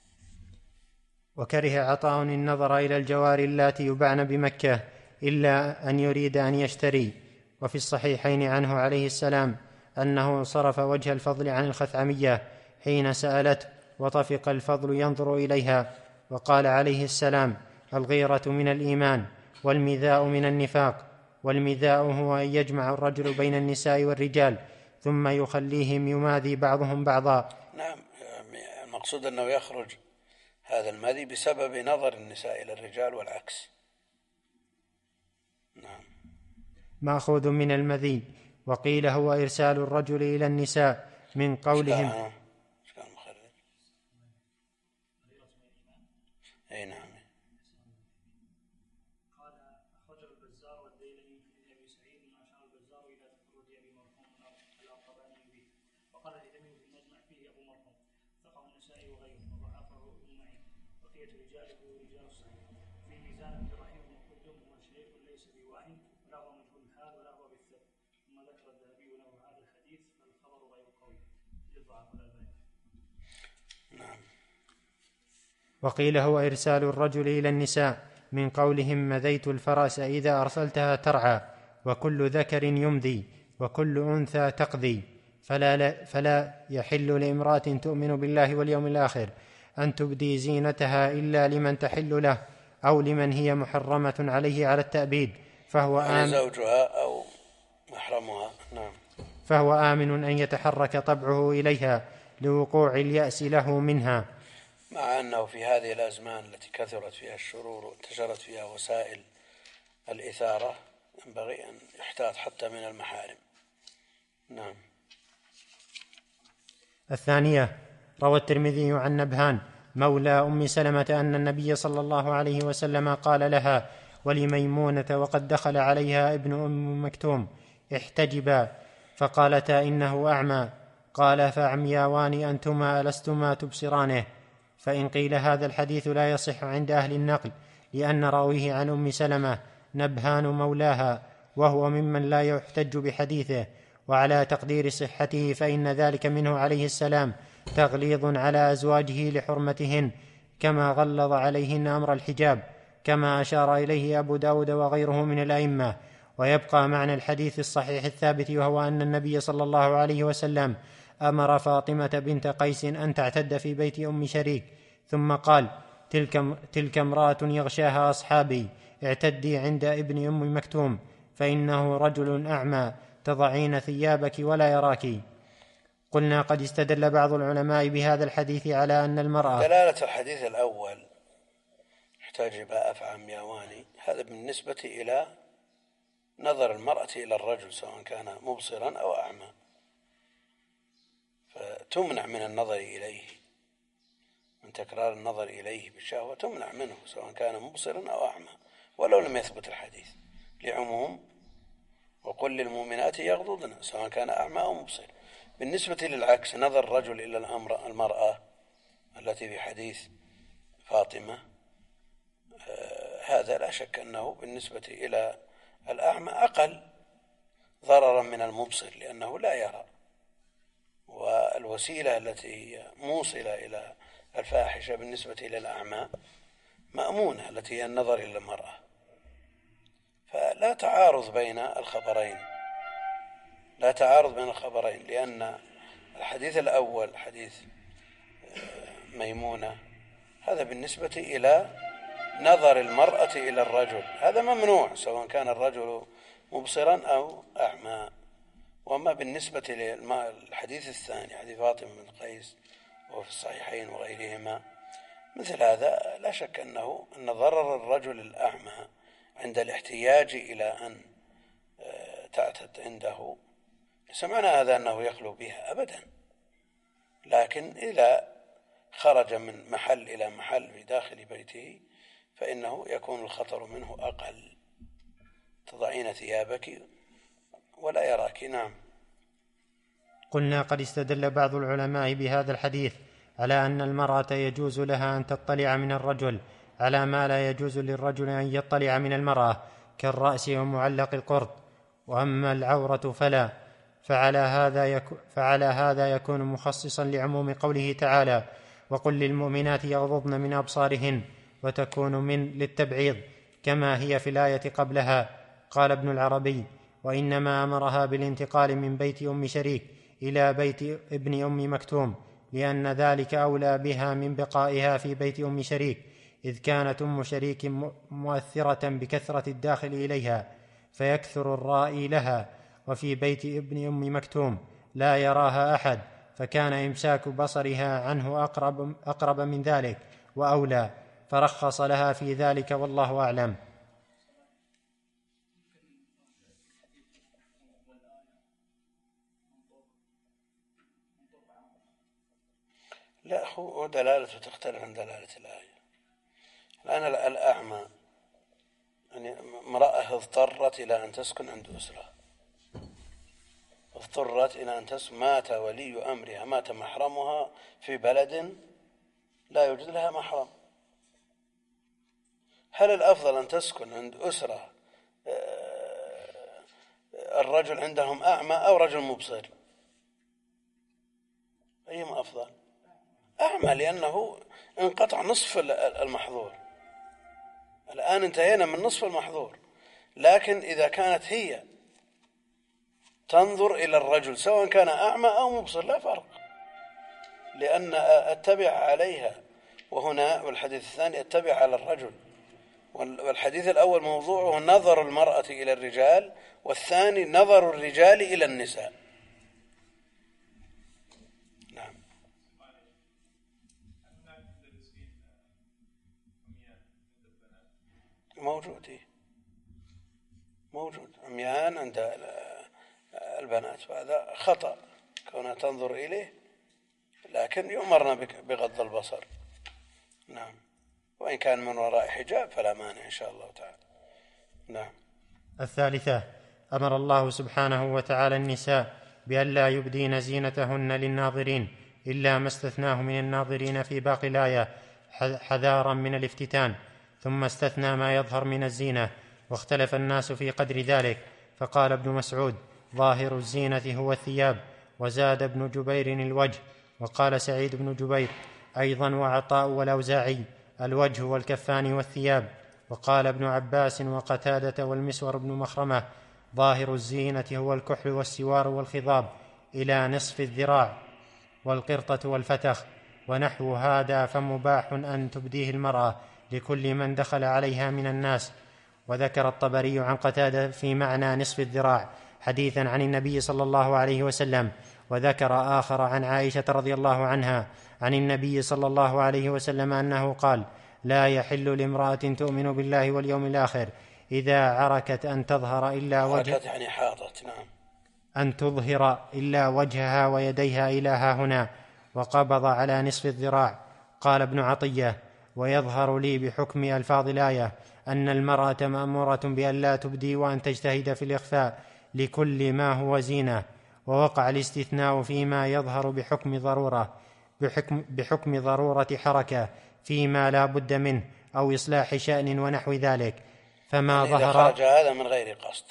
وكره عطاء النظر إلى الجواري اللاتي يباعن بمكة إلا أن يريد أن يشتري. وفي الصحيحين عنه عليه السلام أنه صرف وجه الفضل عن الخثعمية حين سألته، وطفق الفضل ينظر إليها، وقال عليه السلام: الغيرة من الإيمان، والمذاء من النفاق. والمذاء هو أن يجمع الرجل بين النساء والرجال ثم يخليهم يماذي بعضهم بعضا. نعم، المقصود أنه يخرج هذا المذي بسبب نظر النساء إلى الرجال والعكس. نعم. مأخوذ من المذي. وقيل هو إرسال الرجل إلى النساء من قولهم. أي نعم. قال أخرجه البزار والديلمي في أبي سعيد وأشار البزار إلى تفرد أبي مرحوم الأرطباني به، وقال الهيثمي في المجمع فيه أبو مرحوم، ثقه النسائي وغيره، وضعفه ابن معين، بقية رجاله رجال الصحيح. في ميزان ابن رحيم مقدم وشيخ ليس بواهن ولا هو مجهول الحال ولا هو بالثبت. ثم ذكر الذهبي له هذا الحديث فالخبر غير قوي يضعف الألباني. نعم. وقيل هو إرسال الرجل إلى النساء من قولهم: مذيت الفرس إذا أرسلتها ترعى، وكل ذكر يمذي، وكل أنثى تقذي. فلا, فلا يحل لامرأة تؤمن بالله واليوم الآخر أن تبدي زينتها إلا لمن تحل له أو لمن هي محرمة عليه على التأبيد، فهو آمن زوجها أو محرمها. نعم. فهو آمن أن يتحرك طبعه إليها لوقوع اليأس له منها. مع أنه في هذه الأزمان التي كثرت فيها الشرور وانتشرت فيها وسائل الإثارة ينبغي أن يحتاط حتى من المحارم. نعم. الثانية. روى الترمذي عن نبهان مولى أم سلمة أن النبي صلى الله عليه وسلم قال لها ولميمونة وقد دخل عليها ابن أم مكتوم: احتجبا. فقالتا: إنه أعمى. قال: فعمياوان أنتما ألستما تبصرانه؟ فإن قيل هذا الحديث لا يصح عند أهل النقل لأن راويه عن أم سلمة نبهان مولاها، وهو ممن لا يحتج بحديثه، وعلى تقدير صحته فإن ذلك منه عليه السلام تغليظ على أزواجه لحرمتهن، كما غلظ عليهن أمر الحجاب، كما أشار إليه أبو داود وغيره من الأئمة. ويبقى معنى الحديث الصحيح الثابت، وهو أن النبي صلى الله عليه وسلم أمر فاطمة بنت قيس أن تعتد في بيت أم شريك، ثم قال: تلك, تلك امرأة يغشاها أصحابي، اعتدي عند ابن أم مكتوم، فإنه رجل أعمى، تضعين ثيابك ولا يراك. قلنا: قد استدل بعض العلماء بهذا الحديث على أن المرأة دلالة الحديث الأول يحتاج بقى أفعى يواني، هذا بالنسبة إلى نظر المرأة إلى الرجل سواء كان مبصرا أو أعمى، فتمنع من النظر إليه، من تكرار النظر إليه بالشهوة تمنع منه سواء كان مبصرا أو أعمى، ولو لم يثبت الحديث لعموم وقل للمؤمنات يغضضن سواء كان أعمى أو مبصر. بالنسبة للعكس، نظر الرجل إلى الأمر المرأة التي في حديث فاطمة، آه هذا لا شك أنه بالنسبة إلى الأعمى أقل ضررا من المبصر، لأنه لا يرى، والوسيلة التي هي موصلة إلى الفاحشة بالنسبة إلى الأعمى مأمونة، التي هي النظر إلى المرأة. فلا تعارض بين الخبرين، لا تعارض بين الخبرين، لأن الحديث الأول حديث ميمونة هذا بالنسبة إلى نظر المرأة إلى الرجل، هذا ممنوع سواء كان الرجل مبصرا أو أعمى. وما بالنسبة للحديث الثاني حديث فاطمة بن قيس وفي الصحيحين وغيرهما، مثل هذا لا شك أنه أن ضرر الرجل الأعمى عند الاحتياج إلى أن تعتد عنده ليس معنى هذا أنه يخلو بها أبدا، لكن إذا خرج من محل إلى محل في داخل بيته فإنه يكون الخطر منه أقل. تضعين ثيابك ولا يراك. نعم. قلنا: قد استدل بعض العلماء بهذا الحديث على أن المرأة يجوز لها أن تطلع من الرجل على ما لا يجوز للرجل أن يطلع من المرأة، كالرأس ومعلق القرط، وأما العورة فلا. فعلى هذا يكون, فعلى هذا يكون مخصصا لعموم قوله تعالى: وقل للمؤمنات يغضضن من أبصارهن، وتكون من للتبعيض كما هي في الآية قبلها. قال ابن العربي: وإنما أمرها بالانتقال من بيت أم شريك إلى بيت ابن أم مكتوم، لأن ذلك أولى بها من بقائها في بيت أم شريك، إذ كانت أم شريك مؤثرة بكثرة الداخل إليها فيكثر الرائي لها، وفي بيت ابن أم مكتوم لا يراها أحد، فكان إمساك بصرها عنه أقرب, أقرب من ذلك وأولى، فرخص لها في ذلك، والله أعلم. لا، هو دلالته تختلف عن دلالة الآية. الآن الأعمى يعني امرأة اضطرت إلى أن تسكن عند أسرة، اضطرت إلى أن تسكن، مات ولي أمرها، مات محرمها في بلد لا يوجد لها محرم، هل الأفضل أن تسكن عند أسرة الرجل عندهم أعمى أو رجل مبصر؟ أيهما أفضل؟ أعمى، لأنه انقطع نصف المحظور. الآن انتهينا من نصف المحظور، لكن إذا كانت هي تنظر إلى الرجل سواء كان أعمى أو مبصر لا فرق، لأن أتبع عليها، وهنا والحديث الثاني أتبع على الرجل، والحديث الأول موضوعه نظر المرأة إلى الرجال، والثاني نظر الرجال إلى النساء. نعم. موجود إيه؟ موجود عميان عند البنات، فهذا خطأ كونها تنظر إليه، لكن يؤمرنا بغض البصر. نعم، وإن كان من وراء حجاب فلا مانع إن شاء الله تعالى. نعم. الثالثة: أمر الله سبحانه وتعالى النساء بأن لا يبدين زينتهن للناظرين إلا ما استثناه من الناظرين في باقي الآية حذارا من الافتتان، ثم استثنى ما يظهر من الزينة، واختلف الناس في قدر ذلك، فقال ابن مسعود: ظاهر الزينة هو الثياب، وزاد ابن جبير الوجه، وقال سعيد بن جبير أيضا وعطاء والأوزاعي الوجه والكفان والثياب. وقال ابن عباس وقتادة والمسور بن مخرمة ظاهر الزينة هو الكحل والسوار والخضاب إلى نصف الذراع والقرطة والفتخ، ونحو هذا فمباح أن تبديه المرأة لكل من دخل عليها من الناس. وذكر الطبري عن قتادة في معنى نصف الذراع حديثا عن النبي صلى الله عليه وسلم. وذكر آخر عن عائشة رضي الله عنها عن النبي صلى الله عليه وسلم أنه قال لا يحل لامرأة تؤمن بالله واليوم الآخر إذا عركت أن تظهر إلا وجه يعني حاضت نعم أن تظهر إلا وجهها ويديها إلى هاهنا، وقبض على نصف الذراع. قال ابن عطية ويظهر لي بحكم ألفاظ الآية أن المرأة مأمورة بأن لا تبدي وأن تجتهد في الإخفاء لكل ما هو زينة، ووقع الاستثناء فيما يظهر بحكم ضرورة بحكم, بحكم ضرورة حركة فيما لا بد منه أو إصلاح شأن ونحو ذلك. فما يعني ظهر إذا خرج هذا من غير قصد.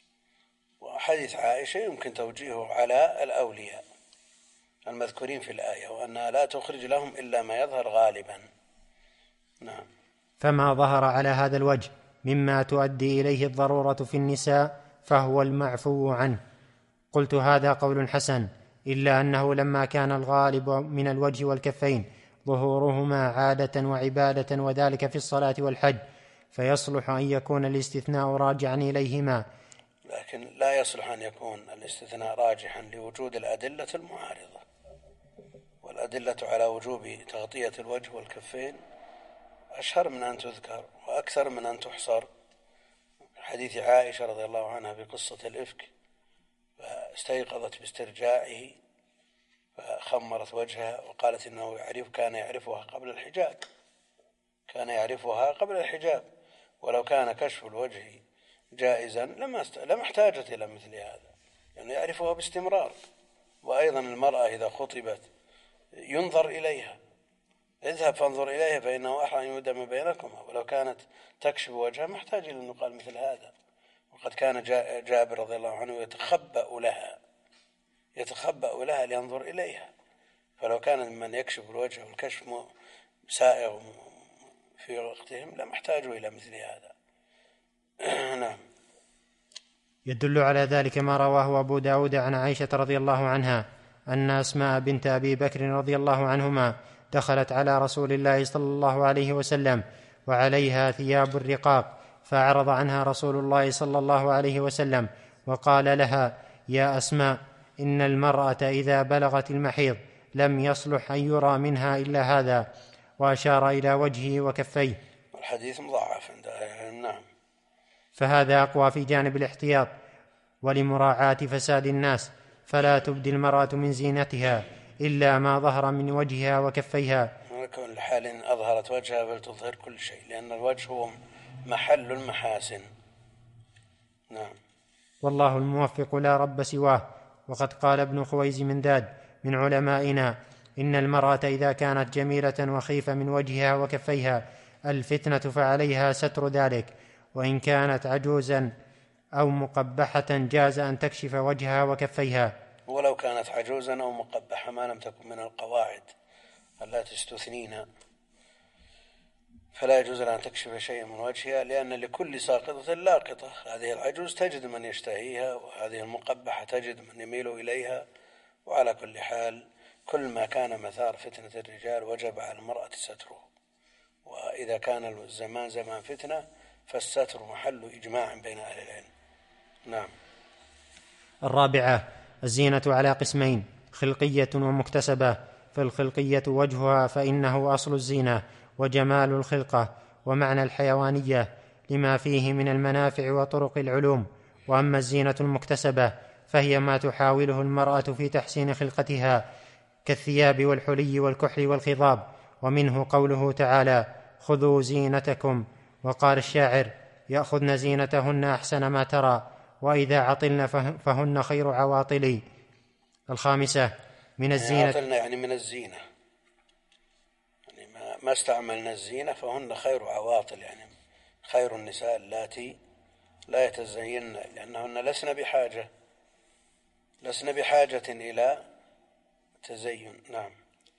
وحديث عائشة يمكن توجيهه على الأولياء المذكورين في الآية وأنها لا تخرج لهم إلا ما يظهر غالبا. نعم. فما ظهر على هذا الوجه مما تؤدي إليه الضرورة في النساء فهو المعفو عنه. قلت هذا قول حسن، إلا أنه لما كان الغالب من الوجه والكفين ظهورهما عادة وعبادة وذلك في الصلاة والحج فيصلح أن يكون الاستثناء راجعا إليهما، لكن لا يصلح أن يكون الاستثناء راجحا لوجود الأدلة المعارضة، والأدلة على وجوب تغطية الوجه والكفين أشهر من أن تذكر وأكثر من أن تحصر. حديث عائشة رضي الله عنها في قصة الإفك فاستيقظت باسترجاعه فخمرت وجهها وقالت إنه يعرف كان يعرفها قبل الحجاب كان يعرفها قبل الحجاب ولو كان كشف الوجه جائزا لما لما احتاجت إلى مثل هذا لأنه يعني يعرفها باستمرار. وأيضا المرأة إذا خطبت ينظر إليها، اذهب فانظر إليها فإنه أحرى أن يودم بينكما، ولو كانت تكشف وجهها ما احتاج إلى أن يقال مثل هذا. وقد كان جابر رضي الله عنه يتخبأ لها يتخبأ لها لينظر إليها، فلو كان من يكشف الوجه والكشف سائغ في وقتهم لم احتاجوا إلى مثل هذا. نعم. يدل على ذلك ما رواه أبو داود عن عائشة رضي الله عنها أن أسماء بنت أبي بكر رضي الله عنهما دخلت على رسول الله صلى الله عليه وسلم وعليها ثياب الرقاق، فأعرض عنها رسول الله صلى الله عليه وسلم وقال لها يا أسماء إن المرأة إذا بلغت المحيض لم يصلح أن يرى منها إلا هذا، وأشار إلى وجهه وكفيه. الحديث مضاعف عند نعم. فهذا أقوى في جانب الاحتياط ولمراعاة فساد الناس، فلا تبدي المرأة من زينتها إلا ما ظهر من وجهها وكفيها. ولكن الحال إن أظهرت وجهها فلتظهر كل شيء لأن الوجه هو محل المحاسن. نعم. والله الموفق لا رب سواه. وقد قال ابن خويز منداد من علمائنا إن المرأة إذا كانت جميلة وخيف من وجهها وكفيها الفتنة فعليها ستر ذلك، وإن كانت عجوزا أو مقبحة جاز أن تكشف وجهها وكفيها. ولو كانت عجوزا أو مقبحة ما لم تكن من القواعد التي استثنينا فلا يجوز أن تكشف شيئا من وجهها، لأن لكل ساقطة لاقطة. هذه العجوز تجد من يشتهيها وهذه المقبحة تجد من يميل إليها. وعلى كل حال كل ما كان مثار فتنة الرجال وجب على المرأة ستره، وإذا كان الزمان زمان فتنة فالستر محل إجماع بين أهل العلم. نعم. الرابعة الزينة على قسمين خلقية ومكتسبة. فالخلقية وجهها فإنه أصل الزينة وجمال الخلقة ومعنى الحيوانية لما فيه من المنافع وطرق العلوم. وأما الزينة المكتسبة فهي ما تحاوله المرأة في تحسين خلقتها كالثياب والحلي والكحل والخضاب، ومنه قوله تعالى خذوا زينتكم. وقال الشاعر يأخذن زينتهن أحسن ما ترى وإذا عطلن فهن خير عواطلي. الخامسة من الزينة يعني من الزينة يعني ما استعملنا الزينة فهن خير عواطل، يعني خير النساء اللاتي لا يتزين لأنهن لسن بحاجة لسن بحاجة إلى تزين. نعم.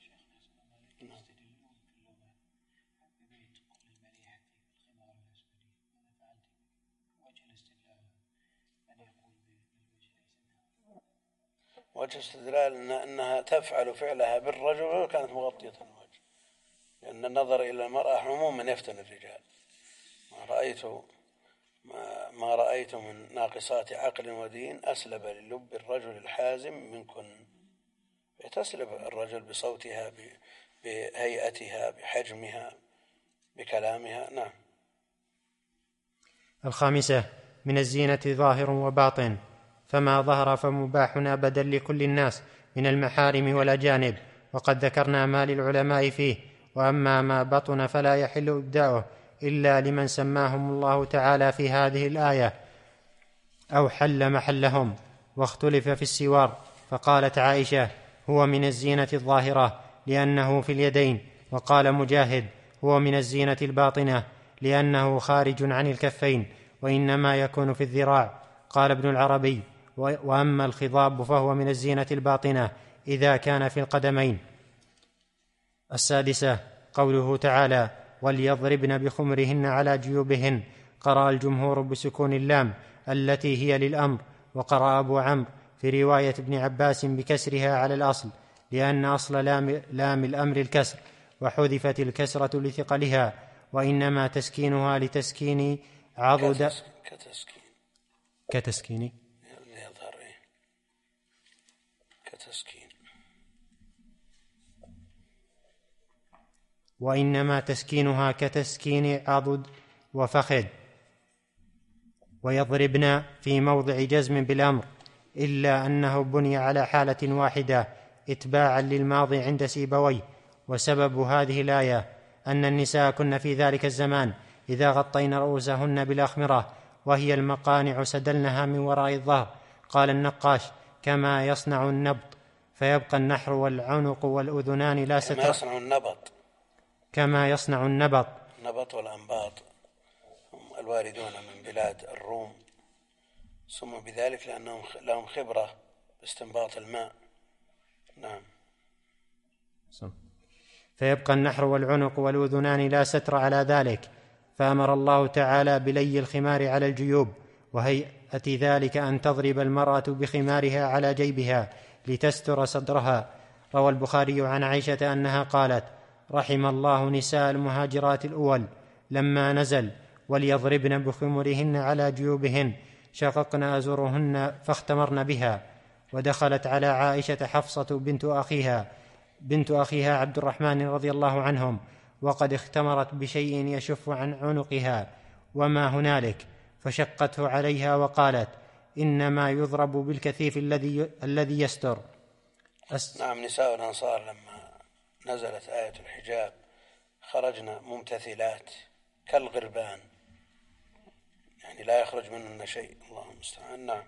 وجه استدلال إن أنها تفعل فعلها بالرجل ولو كانت مغطية الوجه، لأن النظر إلى المرأة عموما يفتن الرجال. ما رأيت ما, ما رأيت من ناقصات عقل ودين أسلب للب الرجل الحازم منكن. تسلب الرجل بصوتها، بهيئتها، بحجمها، بكلامها. نعم. الخامسة: من الزينة ظاهر وباطن، فما ظهر فمباح أبدا لكل الناس من المحارم والأجانب، وقد ذكرنا ما للعلماء فيه. وأما ما بطن فلا يحل إبداؤه إلا لمن سماهم الله تعالى في هذه الآية أو حل محلهم. واختلف في السوار، فقالت عائشة: هو من الزينة الظاهرة لأنه في اليدين. وقال مجاهد: هو من الزينة الباطنة لأنه خارج عن الكفين، وإنما يكون في الذراع. قال ابن العربي: وأما الخضاب فهو من الزينة الباطنة إذا كان في القدمين. السادسة: قوله تعالى: وليضربن بخمرهن على جيوبهن. قرأ الجمهور بسكون اللام التي هي للأمر، وقرأ أبو عمرو في رواية ابن عباس بكسرها على الأصل، لأن أصل لام, لام الأمر الكسر، وحذفت الكسرة لثقلها، وإنما تسكينها لتسكين عضد كتسكين كتسكين يظهر كتسكين وإنما تسكينها كتسكين عضد وفخذ. ويضربن في موضع جزم بالأمر، إلا أنه بني على حالة واحدة إتباعا للماضي عند سيبويه. وسبب هذه الآية أن النساء كن في ذلك الزمان إذا غطين رؤوسهن بالأخمرة، وهي المقانع، سدلنها من وراء الظهر. قال النقاش: كما يصنع النبط، فيبقى النحر والعنق والأذنان لا ستر. كما يصنع النبط كما يصنع النبط النبط والأنباط هم الواردون من بلاد الروم، سموا بذلك لأنهم لهم خبرة باستنباط الماء. نعم. فيبقى النحر والعنق والأذنان لا ستر على ذلك. فأمر الله تعالى بلي الخمار على الجيوب، وهيئة ذلك أن تضرب المرأة بخمارها على جيبها لتستر صدرها. روى البخاري عن عائشة أنها قالت: رحم الله نساء المهاجرات الأول لما نزل: وليضربن بخمرهن على جيوبهن، شققن أزرهن فاختمرن بها. ودخلت على عائشة حفصة بنت أخيها بنت أخيها عبد الرحمن رضي الله عنهم، وقد اختمرت بشيء يشف عن عنقها وما هنالك، فشقته عليها وقالت: إنما يضرب بالكثيف الذي الذي يستر. أس... نعم. نساء الأنصار لما نزلت آية الحجاب خرجنا ممتثلات كالغربان، يعني لا يخرج منهن شيء. اللهم المستعان. نعم.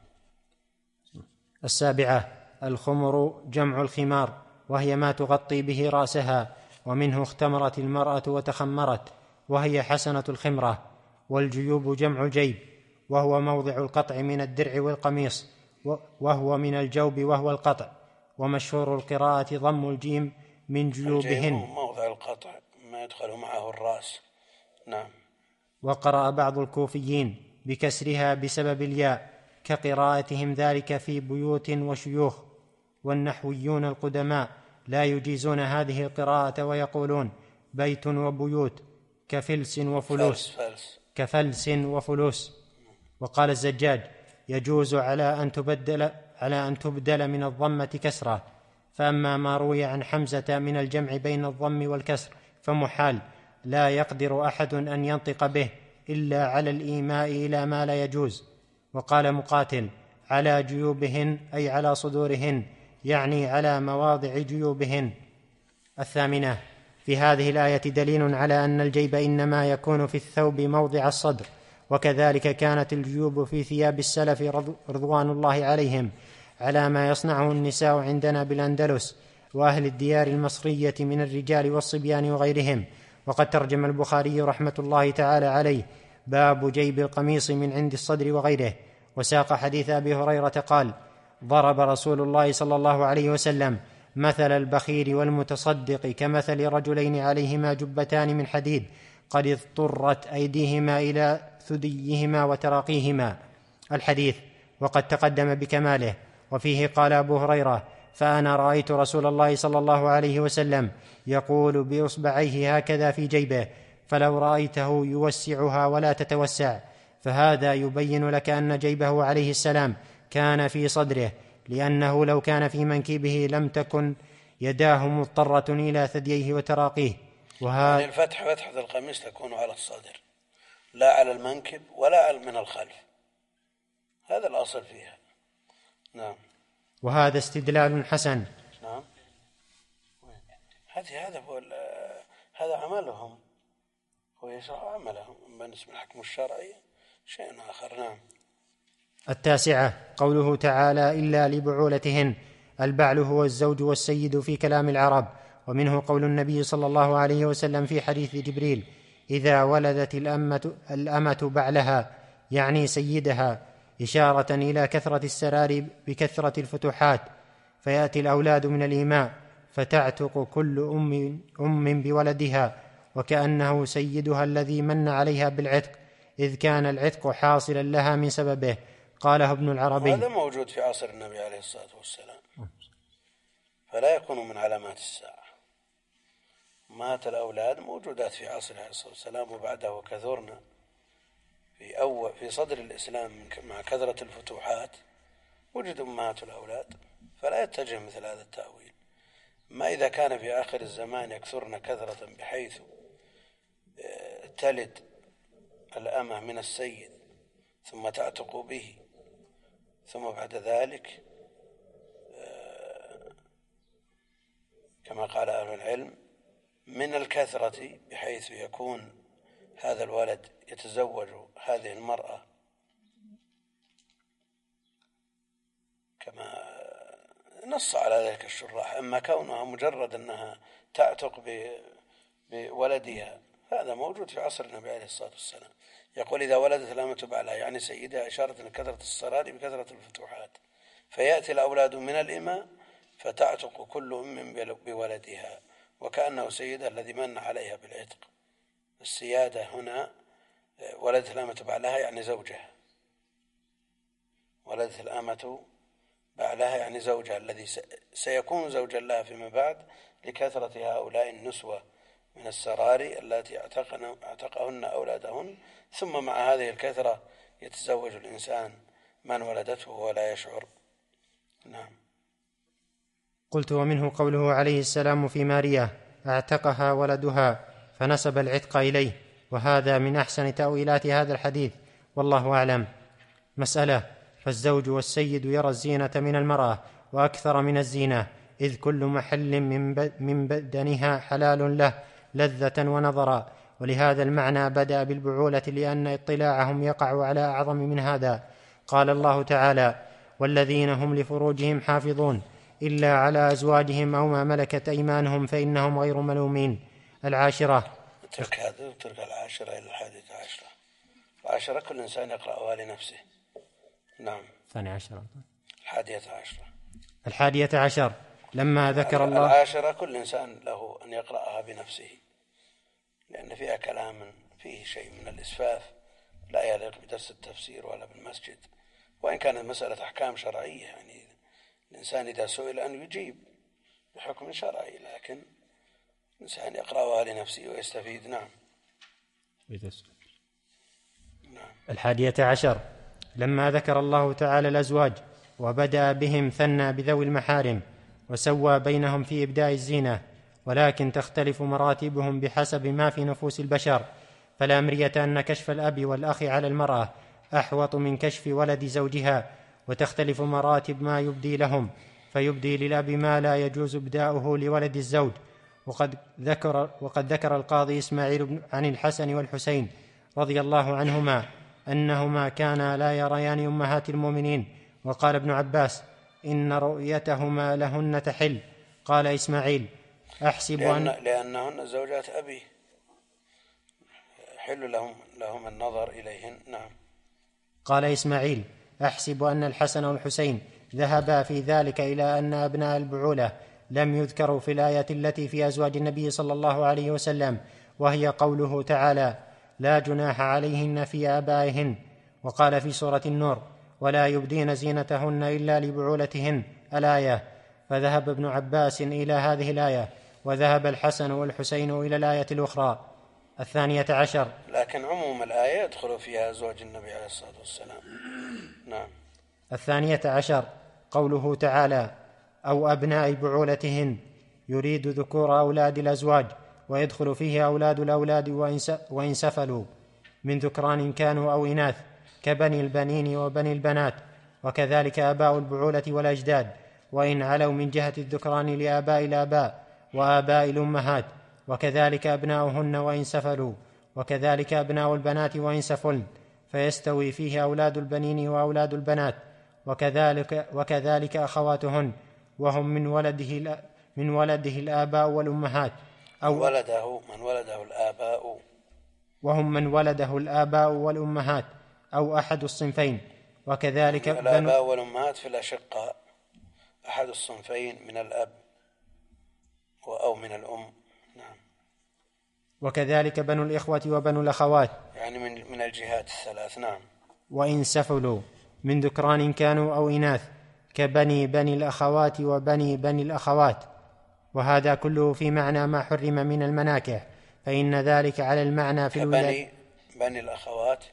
السابعة: الخمر جمع الخمار، وهي ما تغطي به رأسها، ومنه اختمرت المرأة وتخمرت، وهي حسنة الخمرة. والجيوب جمع جيب، وهو موضع القطع من الدرع والقميص، وهو من الجوب وهو القطع. ومشهور القراءة ضم الجيم من جيوبهن، موضع القطع ما يدخل معه الرأس. نعم. وقرأ بعض الكوفيين بكسرها بسبب الياء، كقراءتهم ذلك في بيوت وشيوخ. والنحويون القدماء لا يجيزون هذه القراءة، ويقولون بيت وبيوت كفلس وفلوس فلس فلس. كفلس وفلوس. وقال الزجاج: يجوز على أن تبدل على أن تبدل من الضمة كسرة. فأما ما روي عن حمزة من الجمع بين الضم والكسر فمحال، لا يقدر أحد أن ينطق به إلا على الإيماء إلى ما لا يجوز. وقال مقاتل: على جيوبهن أي على صدورهن، يعني على مواضع جيوبهن. الثامنة: في هذه الآية دليل على أن الجيب إنما يكون في الثوب موضع الصدر، وكذلك كانت الجيوب في ثياب السلف رضوان الله عليهم، على ما يصنعه النساء عندنا بالأندلس وأهل الديار المصرية من الرجال والصبيان وغيرهم. وقد ترجم البخاري رحمة الله تعالى عليه باب جيب القميص من عند الصدر وغيره، وساق حديث أبي هريرة قال: ضرب رسول الله صلى الله عليه وسلم مثل البخيل والمتصدق كمثل رجلين عليهما جبتان من حديد قد اضطرت أيديهما إلى ثديهما وتراقيهما. الحديث وقد تقدم بكماله. وفيه قال أبو هريرة: فأنا رأيت رسول الله صلى الله عليه وسلم يقول بإصبعيه هكذا في جيبه، فلو رأيته يوسعها ولا تتوسع. فهذا يبين لك أن جيبه عليه السلام كان في صدره، لأنه لو كان في منكبه لم تكن يداه مضطرة إلى ثدييه وتراقيه. وها يعني الفتح فتحة القميص تكون على الصدر لا على المنكب ولا من الخلف، هذا الأصل فيها. نعم. وهذا استدلال حسن. نعم. هذه هذا هو هذا عملهم، هو يشرح عملهم. بالنسبة للحكم الشرعي شيء آخر. نعم. التاسعة قوله تعالى: إلا لبعولتهن. البعل هو الزوج والسيد في كلام العرب، ومنه قول النبي صلى الله عليه وسلم في حديث جبريل: إذا ولدت الأمة, الأمة بعلها، يعني سيدها، إشارة إلى كثرة السرار بكثرة الفتوحات، فيأتي الأولاد من الإماء فتعتق كل أم, أم بولدها، وكأنه سيدها الذي من عليها بالعتق، إذ كان العتق حاصلا لها من سببه. قاله ابن العربي. هذا موجود في عصر النبي عليه الصلاة والسلام، فلا يكون من علامات الساعة. مات الأولاد موجودات في عصر عليه الصلاة والسلام وبعده كثرنا في أول في صدر الإسلام مع كثرة الفتوحات وجد أمهات الأولاد، فلا يتجه مثل هذا التأويل. ما إذا كان في آخر الزمان يكثرن كثرة بحيث تلد الأمة من السيد ثم تعتق به، ثم بعد ذلك كما قال أهل العلم من الكثرة بحيث يكون هذا الولد يتزوج هذه المرأة كما نص على ذلك الشراح. أما كونها مجرد أنها تعتق بولدها هذا موجود في عصر النبي عليه الصلاة والسلام. يقول: إذا ولدت الأمة بعلها، يعني سيدها، إشارة إلى كثرة السرار بكثرة الفتوحات، فيأتي الأولاد من الإماء فتعتق كل أم بولدها، وكأنه سيدها الذي من عليها بالعتق. السيادة هنا ولدت الأمة بعلها يعني زوجها، ولدت الأمة بعلها يعني زوجها الذي سيكون زوجا لها فيما بعد، لكثرة هؤلاء النسوة من السرار التي اعتقهن أولادهن، ثم مع هذه الكثرة يتزوج الإنسان من ولدته ولا يشعر. نعم. قلت: ومنه قوله عليه السلام في ماريا: اعتقها ولدها، فنسب العتق إليه، وهذا من أحسن تأويلات هذا الحديث، والله أعلم. مسألة: فالزوج والسيد يرى الزينة من المرأة وأكثر من الزينة، إذ كل محل من بدنها حلال له لذة ونظرا، ولهذا المعنى بدأ بالبعولة، لأن اطلاعهم يقع على أعظم من هذا. قال الله تعالى: والذين هم لفروجهم حافظون إلا على أزواجهم أو ما ملكت أيمانهم فإنهم غير ملومين. العاشرة. ترك هذا وترك العاشرة إلى الحادية عشرة. العاشرة كل إنسان يقرأها لنفسه. نعم. ثاني عشرة. الحادية عشرة. الحادية عشر لما ذكر الله. العاشرة كل إنسان له أن يقرأها بنفسه، لأن فيها كلام فيه شيء من الإسفاف لا يليق بدرس التفسير ولا بالمسجد، وإن كانت مسألة أحكام شرعية، يعني الإنسان إذا سئل أن يجيب بحكم شرعي، لكن الإنسان يقرأها لنفسه ويستفيد. نعم. نعم. الحادية عشر لما ذكر الله تعالى الأزواج وبدأ بهم ثنى بذوي المحارم وسوى بينهم في إبداء الزينة، ولكن تختلف مراتبهم بحسب ما في نفوس البشر. فلا مرية أن كشف الأب والأخ على المرأة أحوط من كشف ولد زوجها، وتختلف مراتب ما يبدي لهم، فيبدي للأب ما لا يجوز إبداؤه لولد الزوج. وقد ذكر, وقد ذكر القاضي إسماعيل عن الحسن والحسين رضي الله عنهما أنهما كانا لا يريان أمهات المؤمنين. وقال ابن عباس: إن رؤيتهما لهن تحل. قال إسماعيل: أحسب لأن أن لأنهن زوجات أبي، حل لهم, لهم النظر إليهن. نعم. قال إسماعيل: أحسب أن الحسن والحسين ذهبا في ذلك إلى أن أبناء البعولة لم يذكروا في الآية التي في أزواج النبي صلى الله عليه وسلم، وهي قوله تعالى: لا جناح عليهن في آبائهن. وقال في سورة النور: ولا يبدين زينتهن إلا لبعولتهن، الآية. فذهب ابن عباس إلى هذه الآية، وذهب الحسن والحسين إلى الآية الأخرى. الثانية عشر. لكن عموم الآية يدخل فيها أزواج النبي عليه الصلاة والسلام. نعم. الثانية عشر قوله تعالى: أو أبناء بعولتهن، يريد ذكور أولاد الأزواج، ويدخل فيه أولاد الأولاد وإن سفلوا من ذكران كانوا أو إناث، كبني البنين وبني البنات، وكذلك آباء البعولة والأجداد، وإن علوا من جهة الذكران لآباء الآباء وآباء الأمهات، وكذلك أبناؤهن وإن سفلوا، وكذلك أبناء البنات وإن سفلن، فيستوي فيه أولاد البنين وأولاد البنات، وكذلك, وكذلك أخواتهن، وهم من ولده من ولده الآباء والأمهات، أو من ولده من ولده الآباء وهم من ولده الآباء والأمهات، أو أحد الصنفين. وكذلك يعني الآباء والأمهات في الأشقاء، أحد الصنفين من الأب أو من الأم. نعم. وكذلك بنو الإخوة وبنو الأخوات، يعني من من الجهات الثلاث. نعم. وإن سفلوا من ذكران كانوا أو إناث، كبني بني الأخوات وبني بني الأخوات. وهذا كله في معنى ما حرم من المناكح، فإن ذلك على المعنى في الولاية. كبني بني الأخوات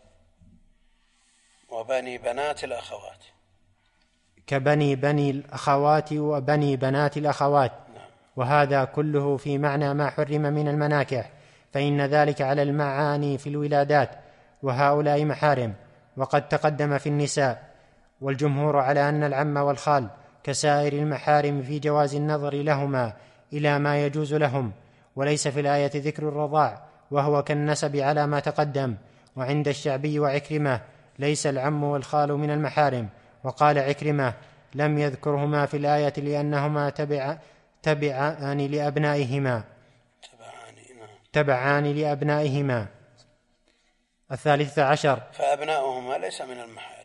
وبني بنات الأخوات، كبني بني الأخوات وبني بنات الأخوات. وهذا كله في معنى ما حرم من المناكح، فإن ذلك على المعاني في الولادات، وهؤلاء محارم. وقد تقدم في النساء، والجمهور على أن العم والخال كسائر المحارم في جواز النظر لهما إلى ما يجوز لهم، وليس في الآية ذكر الرضاع، وهو كالنسب على ما تقدم. وعند الشعبي وعكرمة ليس العم والخال من المحارم. وقال عكرمة: لم يذكرهما في الآية لأنهما تبع تبعان لأبنائهما تبعان لأبنائهما. الثالثة عشر. فأبناؤهما ليس من المحارم.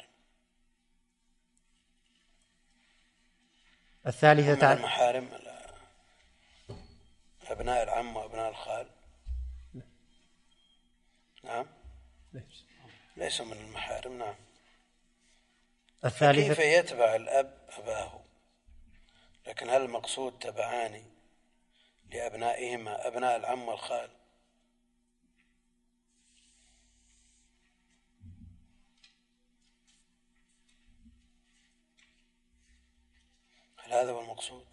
الثالثة من المحارم أبناء العم وأبناء الخال. نعم، ليسوا من المحارم. نعم. الثالثة. كيف يتبع الأب أباه؟ لكن هل المقصود تبعان لأبنائهما أبناء العم والخال؟ هل هذا هو المقصود؟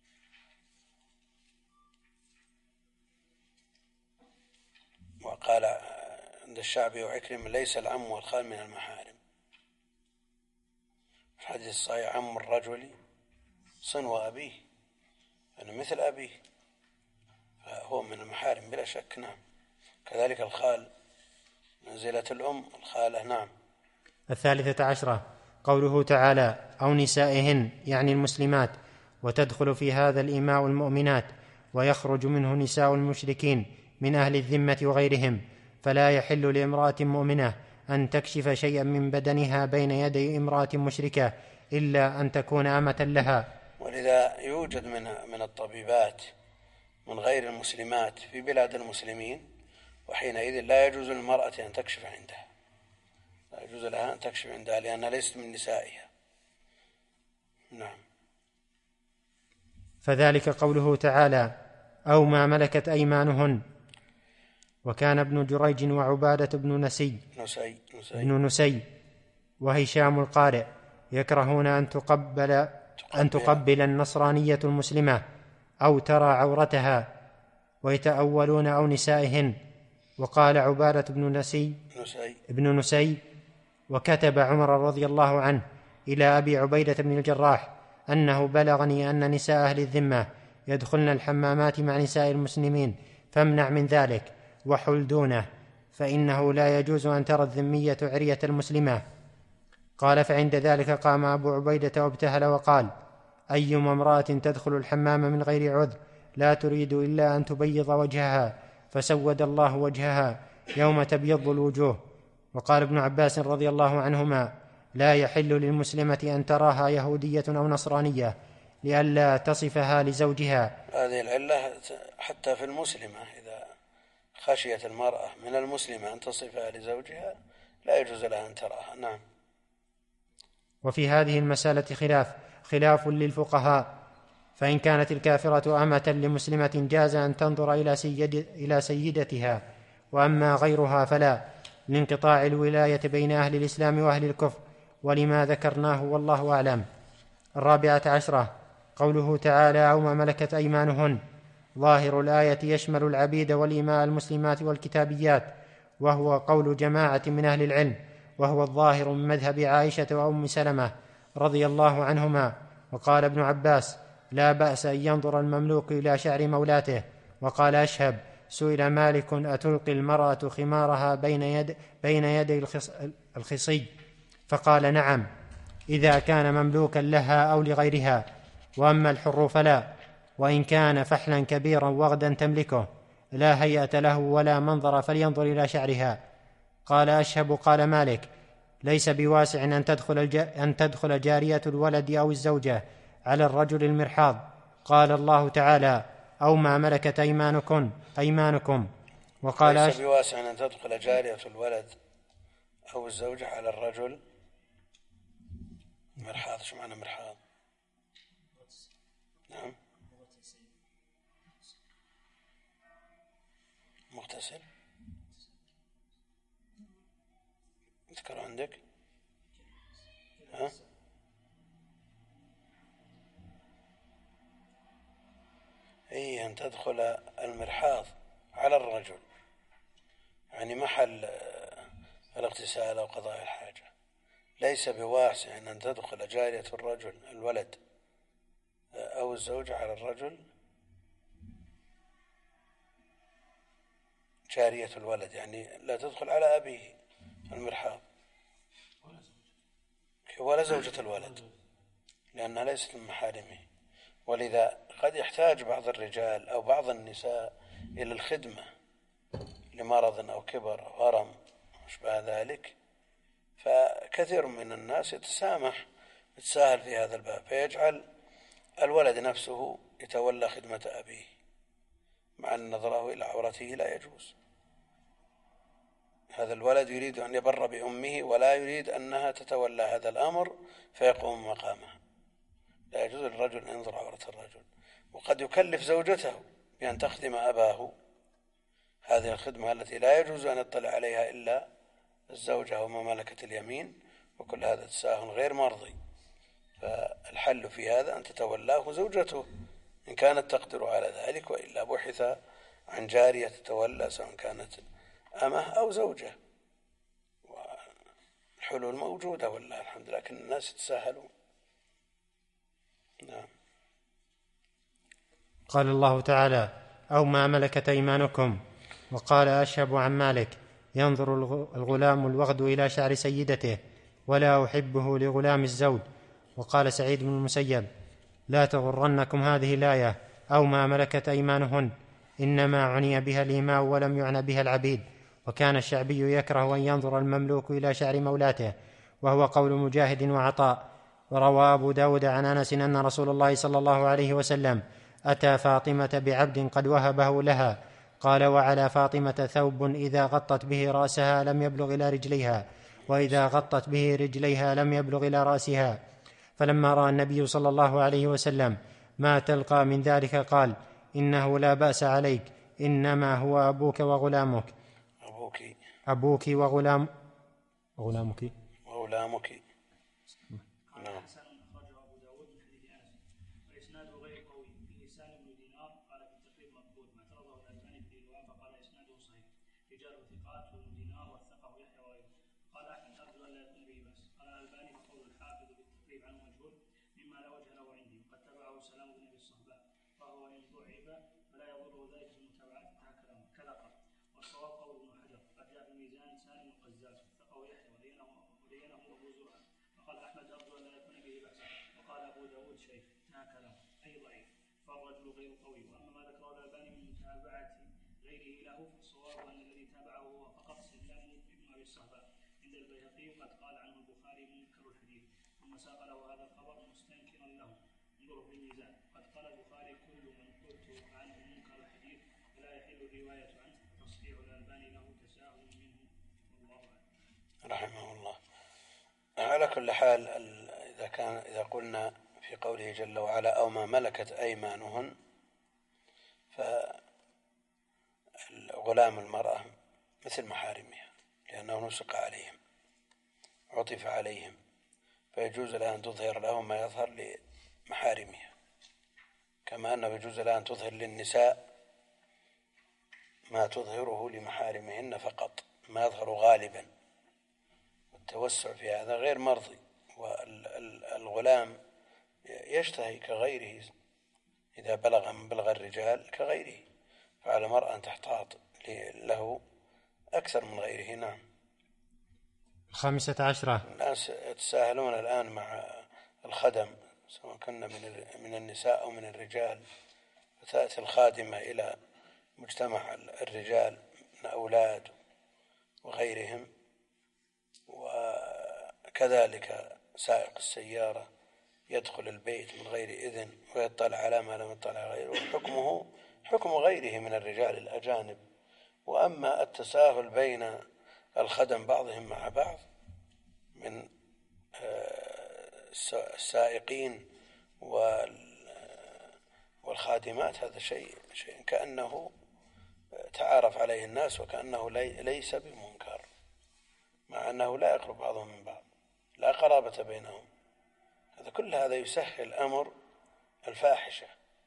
وقال عند الشعبي وعكرمة: ليس العم والخال من المحارم. في الحديث الصحيح: عم الرجل صنو أبيه، يعني مثل أبيه، فهو من المحارم بلا شك. نعم. كذلك الخال منزلة الأم، الخالة. نعم. الثالثة عشرة قوله تعالى: أو نسائهن، يعني المسلمات، وتدخل في هذا الإماء المؤمنات، ويخرج منه نساء المشركين من أهل الذمة وغيرهم، فلا يحل لامرأة مؤمنة أن تكشف شيئا من بدنها بين يدي امرأة مشركة إلا أن تكون أمة لها. ولذا يوجد من من الطبيبات من غير المسلمات في بلاد المسلمين، وحينئذ لا يجوز للمرأة أن تكشف عندها، لا يجوز لها أن تكشف عندها لأنها ليست من نسائها. نعم. فذلك قوله تعالى: أو ما ملكت أيمانهن. وكان ابن جريج وعبادة بن نسي نسي نسي ابن نسي وهشام القارئ يكرهون أن تقبل أن تقبل النصرانية المسلمة أو ترى عورتها، ويتأولون أو نسائهن. وقال عبادة بن نسي ابن نسي: وكتب عمر رضي الله عنه إلى أبي عبيدة بن الجراح أنه بلغني أن نساء أهل الذمة يدخلن الحمامات مع نساء المسلمين، فامنع من ذلك وحل دونه، فإنه لا يجوز أن ترى الذمية عرية المسلمة. قال: فعند ذلك قام أبو عبيدة وابتهل وقال: أيما امرأة تدخل الحمام من غير عذر لا تريد إلا أن تبيض وجهها، فسود الله وجهها يوم تبيض الوجوه. وقال ابن عباس رضي الله عنهما: لا يحل للمسلمة أن تراها يهودية أو نصرانية لئلا تصفها لزوجها. هذه العلة حتى في المسلمة، إذا خشيت المرأة من المسلمة أن تصفها لزوجها لا يجوز لها أن تراها. نعم. وفي هذه المسألة خلاف خلاف للفقهاء، فإن كانت الكافرة أمة لمسلمة جاز أن تنظر إلى, سيد إلى سيدتها، وأما غيرها فلا، لانقطاع الولاية بين أهل الإسلام وأهل الكفر، ولما ذكرناه والله أعلم. الرابعة عشرة قوله تعالى أو ما ملكت أيمانهن. ظاهر الآية يشمل العبيد والإماء المسلمات والكتابيات، وهو قول جماعة من أهل العلم، وهو الظاهر من مذهب عائشة وأم سلمة رضي الله عنهما. وقال ابن عباس لا بأس أن ينظر المملوك إلى شعر مولاته. وقال أشهب سئل مالك أتلقي المرأة خمارها بين, يد بين يدي الخصي؟ فقال نعم إذا كان مملوكا لها أو لغيرها، وأما الحر فلا، وإن كان فحلا كبيرا وغدا تملكه لا هيئة له ولا منظر فلينظر إلى شعرها. قال أشهب قال مالك ليس بواسع أن تدخل, الج... أن تدخل جارية الولد أو الزوجة على الرجل المرحاض. قال الله تعالى أو ما ملكت أيمانكم, أيمانكم. وقال ليس أش... بواسع أن تدخل جارية الولد أو الزوجة على الرجل مرحاض. شو معنى مرحاض؟ نعم مغتسل. اذكر عندك ها؟ اي ان تدخل المرحاض على الرجل، يعني محل الاغتسال او قضاء الحاجة. ليس بواسع ان تدخل جارية الرجل الولد او الزوجة على الرجل جارية الولد، يعني لا تدخل على أبيه المرحاض ولا زوجة الولد لأنها ليست من محارمه. ولذا قد يحتاج بعض الرجال أو بعض النساء إلى الخدمة لمرض أو كبر أو هرم وشبه ذلك، فكثير من الناس يتسامح يتساهل في هذا الباب فيجعل الولد نفسه يتولى خدمة أبيه مع أن نظره إلى عورته لا يجوز. هذا الولد يريد أن يبر بأمه ولا يريد أنها تتولى هذا الأمر فيقوم مقامها. لا يجوز للرجل أن ينظر عورة الرجل، وقد يكلف زوجته بأن تخدم أباه هذه الخدمة التي لا يجوز أن يطلع عليها إلا الزوجة وما ملكت اليمين، وكل هذا تساهل غير مرضي. فالحل في هذا أن تتولاه زوجته إن كانت تقدر على ذلك، وإلا بحث عن جارية تتولى سواء كانت أمه أو زوجة، والحلول موجودة والله الحمد، لكن الناس يتساهلون. نعم. قال الله تعالى أو ما ملكت أيمانكم. وقال أشهب عن مالك ينظر الغلام الوغد إلى شعر سيدته ولا أحبه لغلام الزوج. وقال سعيد بن المسيب لا تغرنكم هذه الآية أو ما ملكت أيمانهن، إنما عني بها الإماء ولم يعنى بها العبيد. وكان الشعبي يكره أن ينظر المملوك إلى شعر مولاته، وهو قول مجاهد وعطاء. وروى أبو داود عن أنس أن رسول الله صلى الله عليه وسلم أتى فاطمة بعبد قد وهبه لها، قال وعلى فاطمة ثوب إذا غطت به رأسها لم يبلغ إلى رجليها، وإذا غطت به رجليها لم يبلغ إلى رأسها. فلما رأى النبي صلى الله عليه وسلم ما تلقى من ذلك قال إنه لا بأس عليك، إنما هو أبوك وغلامك أبوك أبوك وغلام غلامك وغلامك. نعم. فالرجل غير قوي. واما ما ذكره الألباني من متابعه غيره له فالصواب ان الذي تابعه هو فقط سلام ابن ابي الصهباء عند البيهقي، وقد قال عنه البخاري منكر الحديث، ثم ساق له هذا الخبر مستنكرا له من انظروا في الميزان. قد قال البخاري كل من قلت عنه منكر الحديث فلا يحل الرواية عنه. تصحيح الألباني له تساهل منه والله أعلم رحمه الله. على كل حال إذا كان إذا قلنا في قوله جل وعلا أو ما ملكت أيمانهن، فغلام المرأة مثل محارمها لأنه نسق عليهم عطف عليهم، فيجوز لها أن تظهر لهم ما يظهر لمحارمها، كما أنه يجوز لها أن تظهر للنساء ما تظهره لمحارمهن فقط، ما يظهر غالبا. التوسع في هذا غير مرضي، والغلام يشتهي كغيره إذا بلغ من بلغ الرجال كغيره، فعلى المرأة أن تحتاط له أكثر من غيره. نعم. الخامسة عشرة. الناس يتساهلون الآن مع الخدم سواء كنا من من النساء أو من الرجال، فتأتي الخادمة إلى مجتمع الرجال من أولاد وغيرهم، وكذلك سائق السيارة يدخل البيت من غير إذن ويطلع على ما لم يطلع غيره، حكمه حكم غيره من الرجال الأجانب. وأما التساهل بين الخدم بعضهم مع بعض من السائقين والخادمات، هذا شيء شيء كأنه تعارف عليه الناس وكأنه ليس بمنكر، مع أنه لا يقرب بعضهم من بعض، لا قرابة بينهم. هذا كل هذا يسهل أمر الفاحشة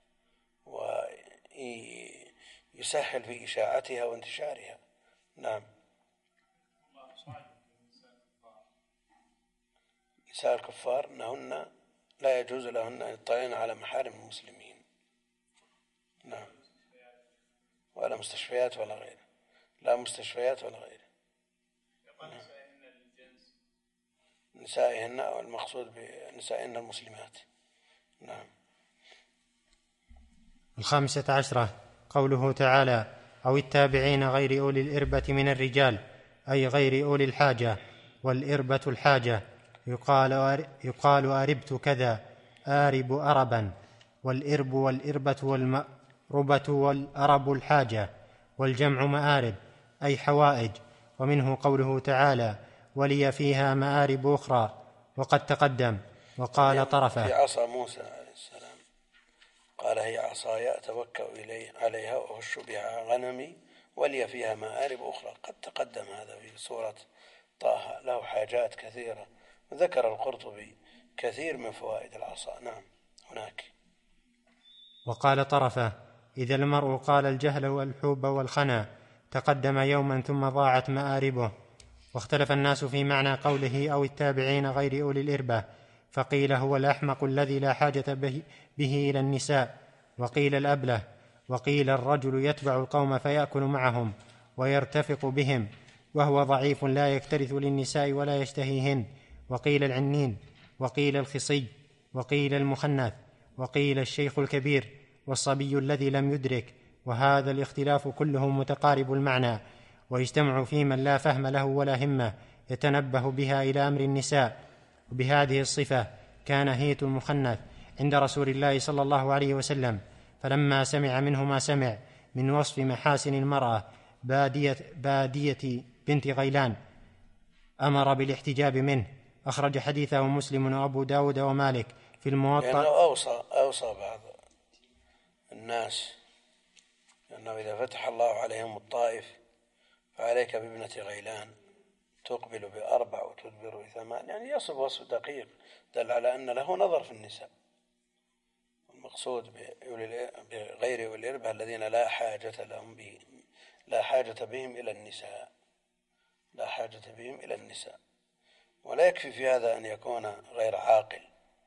ويسهل في إشاعتها وانتشارها. نعم. نساء الكفار أنهن لا يجوز لهن أن يطلعن على محارم المسلمين. نعم. ولا مستشفيات ولا غيره، لا مستشفيات ولا غيره. نسائهن أو المقصود بنسائهن المسلمات. نعم. الخامسة عشرة. قوله تعالى أو التابعين غير أولي الإربة من الرجال، أي غير أولي الحاجة، والإربة الحاجة. يقال, يقال أربت كذا، آرب أربا، والإرب والإربة والمأربة والأرب الحاجة، والجمع مآرب أي حوائج. ومنه قوله تعالى ولي فيها مآرب أخرى، وقد تقدم. وقال طرفة في عصا موسى عليه السلام قال هي عصاي أتوكأ إليه عليها وأهش بها غنمي ولي فيها مآرب أخرى. قد تقدم هذا في سورة طه، له حاجات كثيرة، وذكر القرطبي كثير من فوائد العصا. نعم. هناك. وقال طرفة إذا المرء قال الجهل والحوب والخنا تقدم يوما ثم ضاعت مآربه. واختلف الناس في معنى قوله أو التابعين غير أولي الإربة، فقيل هو الأحمق الذي لا حاجة به, به إلى النساء، وقيل الأبله، وقيل الرجل يتبع القوم فيأكل معهم ويرتفق بهم وهو ضعيف لا يكترث للنساء ولا يشتهيهن، وقيل العنين، وقيل الخصي، وقيل المخنث، وقيل الشيخ الكبير والصبي الذي لم يدرك. وهذا الاختلاف كله متقارب المعنى، ويجتمع في من لا فهم له ولا همة يتنبه بها إلى أمر النساء. وبهذه الصفة كان هيت المخنث عند رسول الله صلى الله عليه وسلم، فلما سمع منه ما سمع من وصف محاسن المرأة بادية, بادية بنت غيلان أمر بالاحتجاب منه. أخرج حديثه مسلم وأبو داود ومالك في الموطأ. لأنه أوصى, أوصى بعض الناس لأنه إذا فتح الله عليهم الطائف فعليك بابنة غيلان تقبل بأربع وتدبر بثمان، يعني يصف وصف دقيق دل على أن له نظر في النساء. المقصود بغير أولي الإربة الذين لا حاجة لهم به، لا حاجة بهم إلى النساء، لا حاجة بهم إلى النساء. ولا يكفي في هذا أن يكون غير عاقل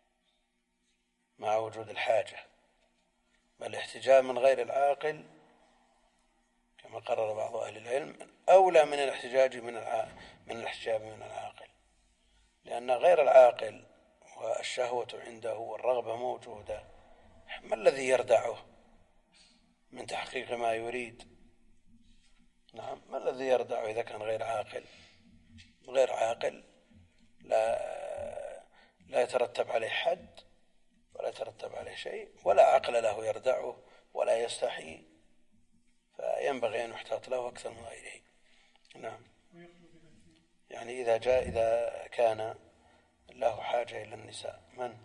مع وجود الحاجة، بل الاحتجاب من غير العاقل كما قرر بعض أهل العلم أولى من الاحتجاج من من الاحتجاب من العاقل، لأن غير العاقل والشهوة عنده والرغبة موجودة، ما الذي يردعه من تحقيق ما يريد؟ نعم، ما الذي يردعه إذا كان غير عاقل؟ غير عاقل لا لا يترتب عليه حد ولا يترتب عليه شيء، ولا عقل له يردعه ولا يستحي، فينبغي أن يحتاط له أكثر من غيره. نعم. يعني إذا جاء إذا كان له حاجة إلى النساء. من؟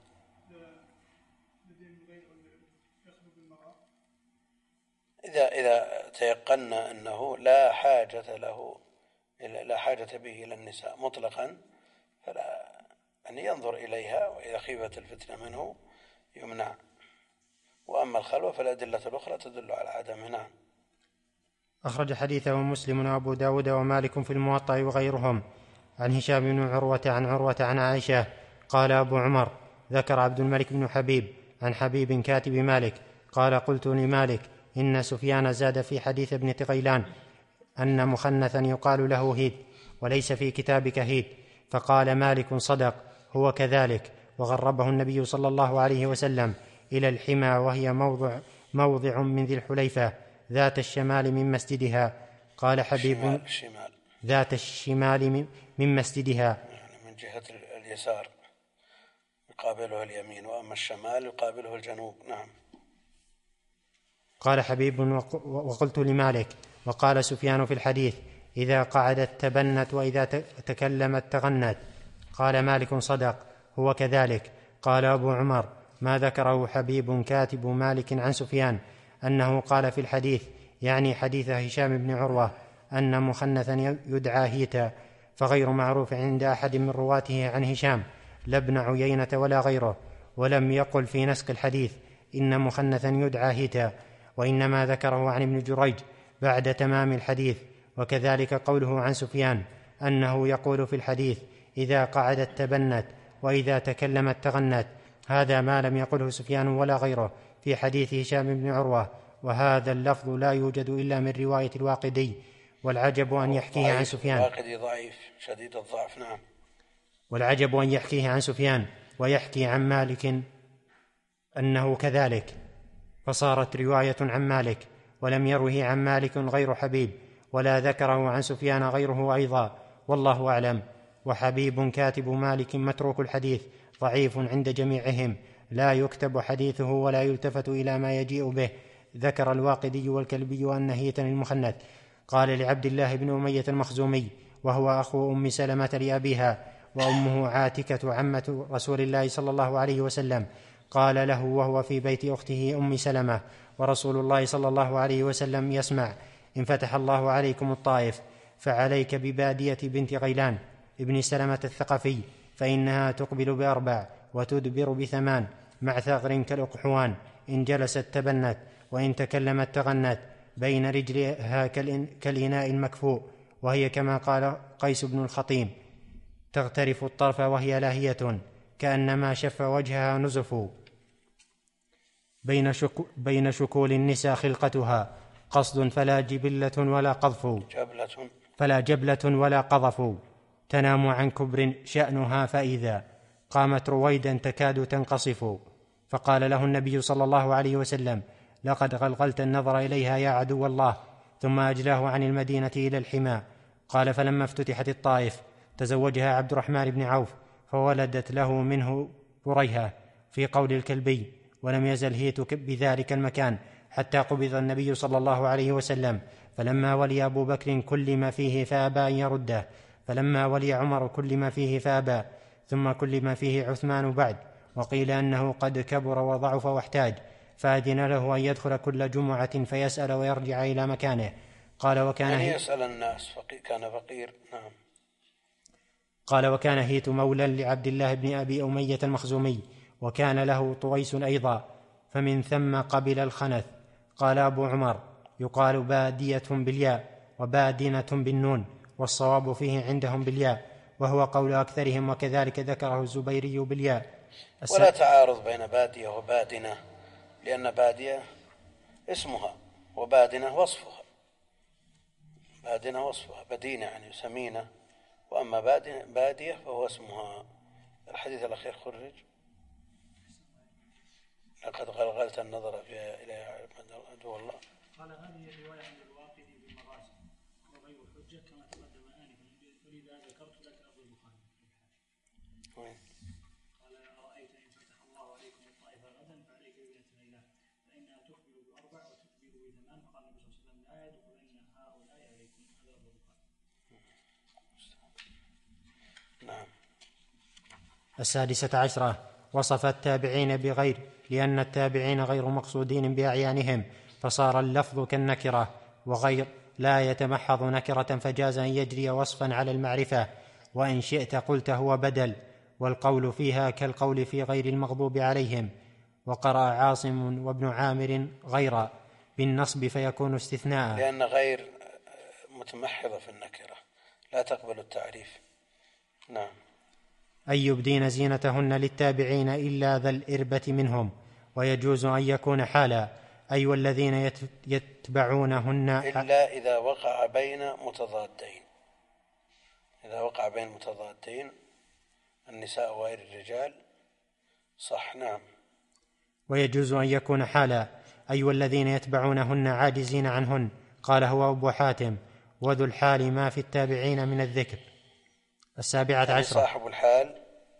إذا إذا تيقنا أنه لا حاجة له لا حاجة به إلى النساء مطلقا فلا أن ينظر إليها، وإذا خيفت الفتنة منه يمنع. وأما الخلوة فالأدلة الأخرى تدل على عدمه. نعم. أخرج حديثه مسلم وأبو داود ومالك في الموطأ وغيرهم عن هشام بن عروة عن عروة عن عائشة قال أبو عمر: ذكر عبد الملك بن حبيب عن حبيب كاتب مالك قال: قلت لمالك: إن سفيان زاد في حديث ابن غيلان أن مخنثا يقال له هيد، وليس في كتابك هيد. فقال مالك: صدق، هو كذلك. وغربه النبي صلى الله عليه وسلم إلى الحمى، وهي موضع, موضع من ذي الحليفة ذات الشمال من مسجدها. قال حبيب: شمال شمال ذات الشمال من مسجدها، يعني من جهة اليسار يقابله اليمين، وأما الشمال يقابله الجنوب. نعم. قال حبيب: وقلت لمالك: وقال سفيان في الحديث: إذا قعدت تبنت، وإذا تكلمت تغنت. قال مالك: صدق، هو كذلك. قال أبو عمر: ما ذكره حبيب كاتب مالك عن سفيان أنه قال في الحديث، يعني حديث هشام بن عروة، أن مخنثا يدعى هيتا، فغير معروف عند أحد من رواته عن هشام، لا ابن عيينة ولا غيره. ولم يقل في نسق الحديث إن مخنثا يدعى هيتا، وإنما ذكره عن ابن جريج بعد تمام الحديث. وكذلك قوله عن سفيان أنه يقول في الحديث: إذا قعدت تبنت، وإذا تكلمت تغنت. هذا ما لم يقله سفيان ولا غيره في حديث هشام بن عروة، وهذا اللفظ لا يوجد إلا من رواية الواقدي، والعجب أن يحكيه عن سفيان. الواقدي ضعيف شديد الضعف. نعم. والعجب أن يحكيه عن سفيان ويحكي عن مالك أنه كذلك، فصارت رواية عن مالك، ولم يروه عن مالك غير حبيب، ولا ذكره عن سفيان غيره أيضا، والله أعلم. وحبيب كاتب مالك متروك الحديث، ضعيف عند جميعهم، لا يكتب حديثه ولا يلتفت إلى ما يجيء به. ذكر الواقدي والكلبي أن هيتا المخنث قال لعبد الله بن أمية المخزومي، وهو أخو أم سلمة لأبيها، وأمه عاتكة عمة رسول الله صلى الله عليه وسلم، قال له وهو في بيت أخته أم سلمة ورسول الله صلى الله عليه وسلم يسمع: إن فتح الله عليكم الطائف فعليك ببادية بنت غيلان ابن سلمة الثقفي، فإنها تقبل بأربع وتدبر بثمان، مع ثغر كالأقحوان، إن جلست تبنت، وإن تكلمت تغنت، بين رجلها كالإناء المكفوء، وهي كما قال قيس بن الخطيم: تغترف الطرف وهي لاهية، كأنما شف وجهها نزف، بين, شكو بين شكول النساء خلقتها، قصد فلا جبلة ولا قذف جبلة فلا جبلة ولا قذف، تنام عن كبر شأنها، فإذا قامت رويدا تكاد تنقصف. فقال له النبي صلى الله عليه وسلم: لقد غلغلت النظر إليها يا عدو الله. ثم أجلاه عن المدينة إلى الحمى. قال: فلما افتتحت الطائف تزوجها عبد الرحمن بن عوف، فولدت له منه بريهة، في قول الكلبي: ولم يزل هيت بذلك المكان حتى قبض النبي صلى الله عليه وسلم. فلما ولي أبو بكر كل ما فيه فأبى أن يرده، فلما ولي عمر كل ما فيه فأبى، ثم كل ما فيه عثمان بعد. وقيل أنه قد كبر وضعف واحتاج، فأذن له أن يدخل كل جمعة فيسأل ويرجع إلى مكانه. قال: وكان يعني هيت يسأل الناس، فقير كان فقير. نعم. قال: وكان هيت مولى لعبد الله بن أبي أمية المخزومي، وكان له طويس أيضا، فمن ثم قبل الخنث. قال أبو عمر: يقال بادية بالياء وبادنة بالنون، والصواب فيه عندهم بالياء، وهو قول أكثرهم، وكذلك ذكره الزبيري بالياء. ولا تعارض بين بادية وبادنة، لأن بادية اسمها وبادنة وصفها. بادنة وصفها، بدينة يعني سمينة، وأما بادية فهو اسمها. الحديث الأخير خرج: لقد غلغلت النظر إلى عدو الله. قال: هذه الرواية عند الواقدي بالمغازي وغير حجة كما تقدم آنفا، ولذا ذكرت لك أبو البخاري. قال: أرأيت إن فتح الله عليكم الطائف فقال النبي صلى الله عليه وسلم لا يدخلن هؤلاء عليكم. هذا هو البخاري. نعم. السادسة عشرة: وصف التابعين بغير، لأن التابعين غير مقصودين بأعيانهم، فصار اللفظ كالنكرة، وغير لا يتمحض نكرة، فجاز أن يجري وصفا على المعرفة، وإن شئت قلت هو بدل، والقول فيها كالقول في غير المغضوب عليهم. وقرأ عاصم وابن عامر غير بالنصب فيكون استثناء، لأن غير متمحضة في النكرة لا تقبل التعريف. نعم. أن يبدين زينتهن للتابعين إلا ذا الإربة منهم، ويجوز أن يكون حالا، أي والذين يتبعونهن إلا إذا وقع بين متضادين. إذا وقع بين متضادين النساء وغير الرجال صح. نعم. ويجوز أن يكون حالا، أي والذين يتبعونهن عاجزين عنهن. قال هو أبو حاتم: وذو الحال ما في التابعين من الذكر. السابعة يعني عشرة: صاحب الحال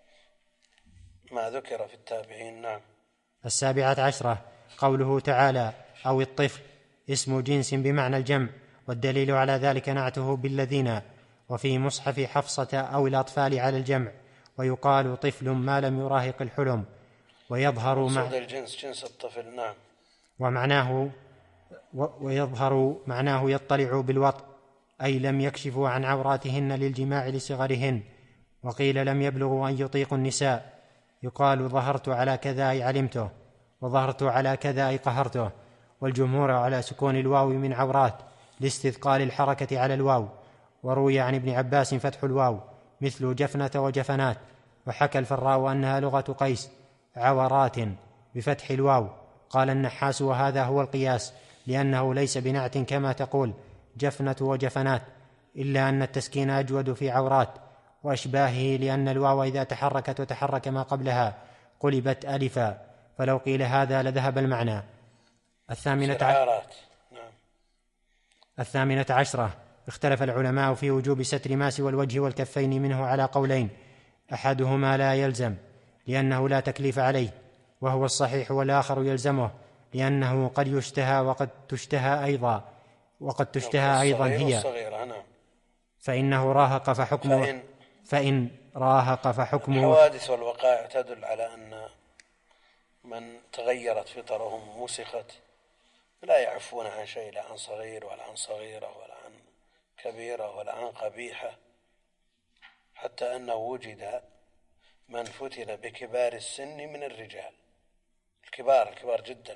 ما ذكر في التابعين. نعم. السابعة عشرة: قوله تعالى أو الطفل اسم جنس بمعنى الجمع، والدليل على ذلك نعته بالذين، وفي مصحف حفصة أو الأطفال على الجمع، ويقال طفل ما لم يراهق الحلم، ويظهر مع الجنس جنس الطفل. نعم. ومعناه ويظهر معناه يطلع بالوطء، أي لم يكشفوا عن عوراتهن للجماع لصغرهن. وقيل لم يبلغوا أن يطيقوا النساء، يقال ظهرت على كذا أي علمته، وظهرت على كذا أي قهرته. والجمهور على سكون الواو من عورات لاستثقال الحركة على الواو. وروي عن ابن عباس فتح الواو مثل جفنة وجفنات. وحكى الفراء أنها لغة قيس عورات بفتح الواو. قال النحاس وهذا هو القياس، لأنه ليس بنعت كما تقول جفنة وجفنات، إلا أن التسكين أجود في عورات وأشباهه، لأن الواو إذا تحركت وتحرك ما قبلها قلبت ألفا، فلو قيل هذا لذهب المعنى. الثامنة عشرة. نعم. الثامنة عشرة: اختلف العلماء في وجوب ستر ما سوى الوجه والكفين منه على قولين، أحدهما لا يلزم لأنه لا تكليف عليه وهو الصحيح، والآخر يلزمه لأنه قد يشتهى وقد تشتهى أيضا وقد تشتهى أيضا هي، فإنه راهق فحكمه فإن, فإن راهق فحكمه. الحوادث والوقائع تدل على أن من تغيرت فطرهم مسخت لا يعفون عن شيء، لا عن صغير ولا عن صغيرة ولا عن كبيرة ولا عن قبيحة، حتى أنه وجد من فتن بكبار السن من الرجال، الكبار الكبار جدا،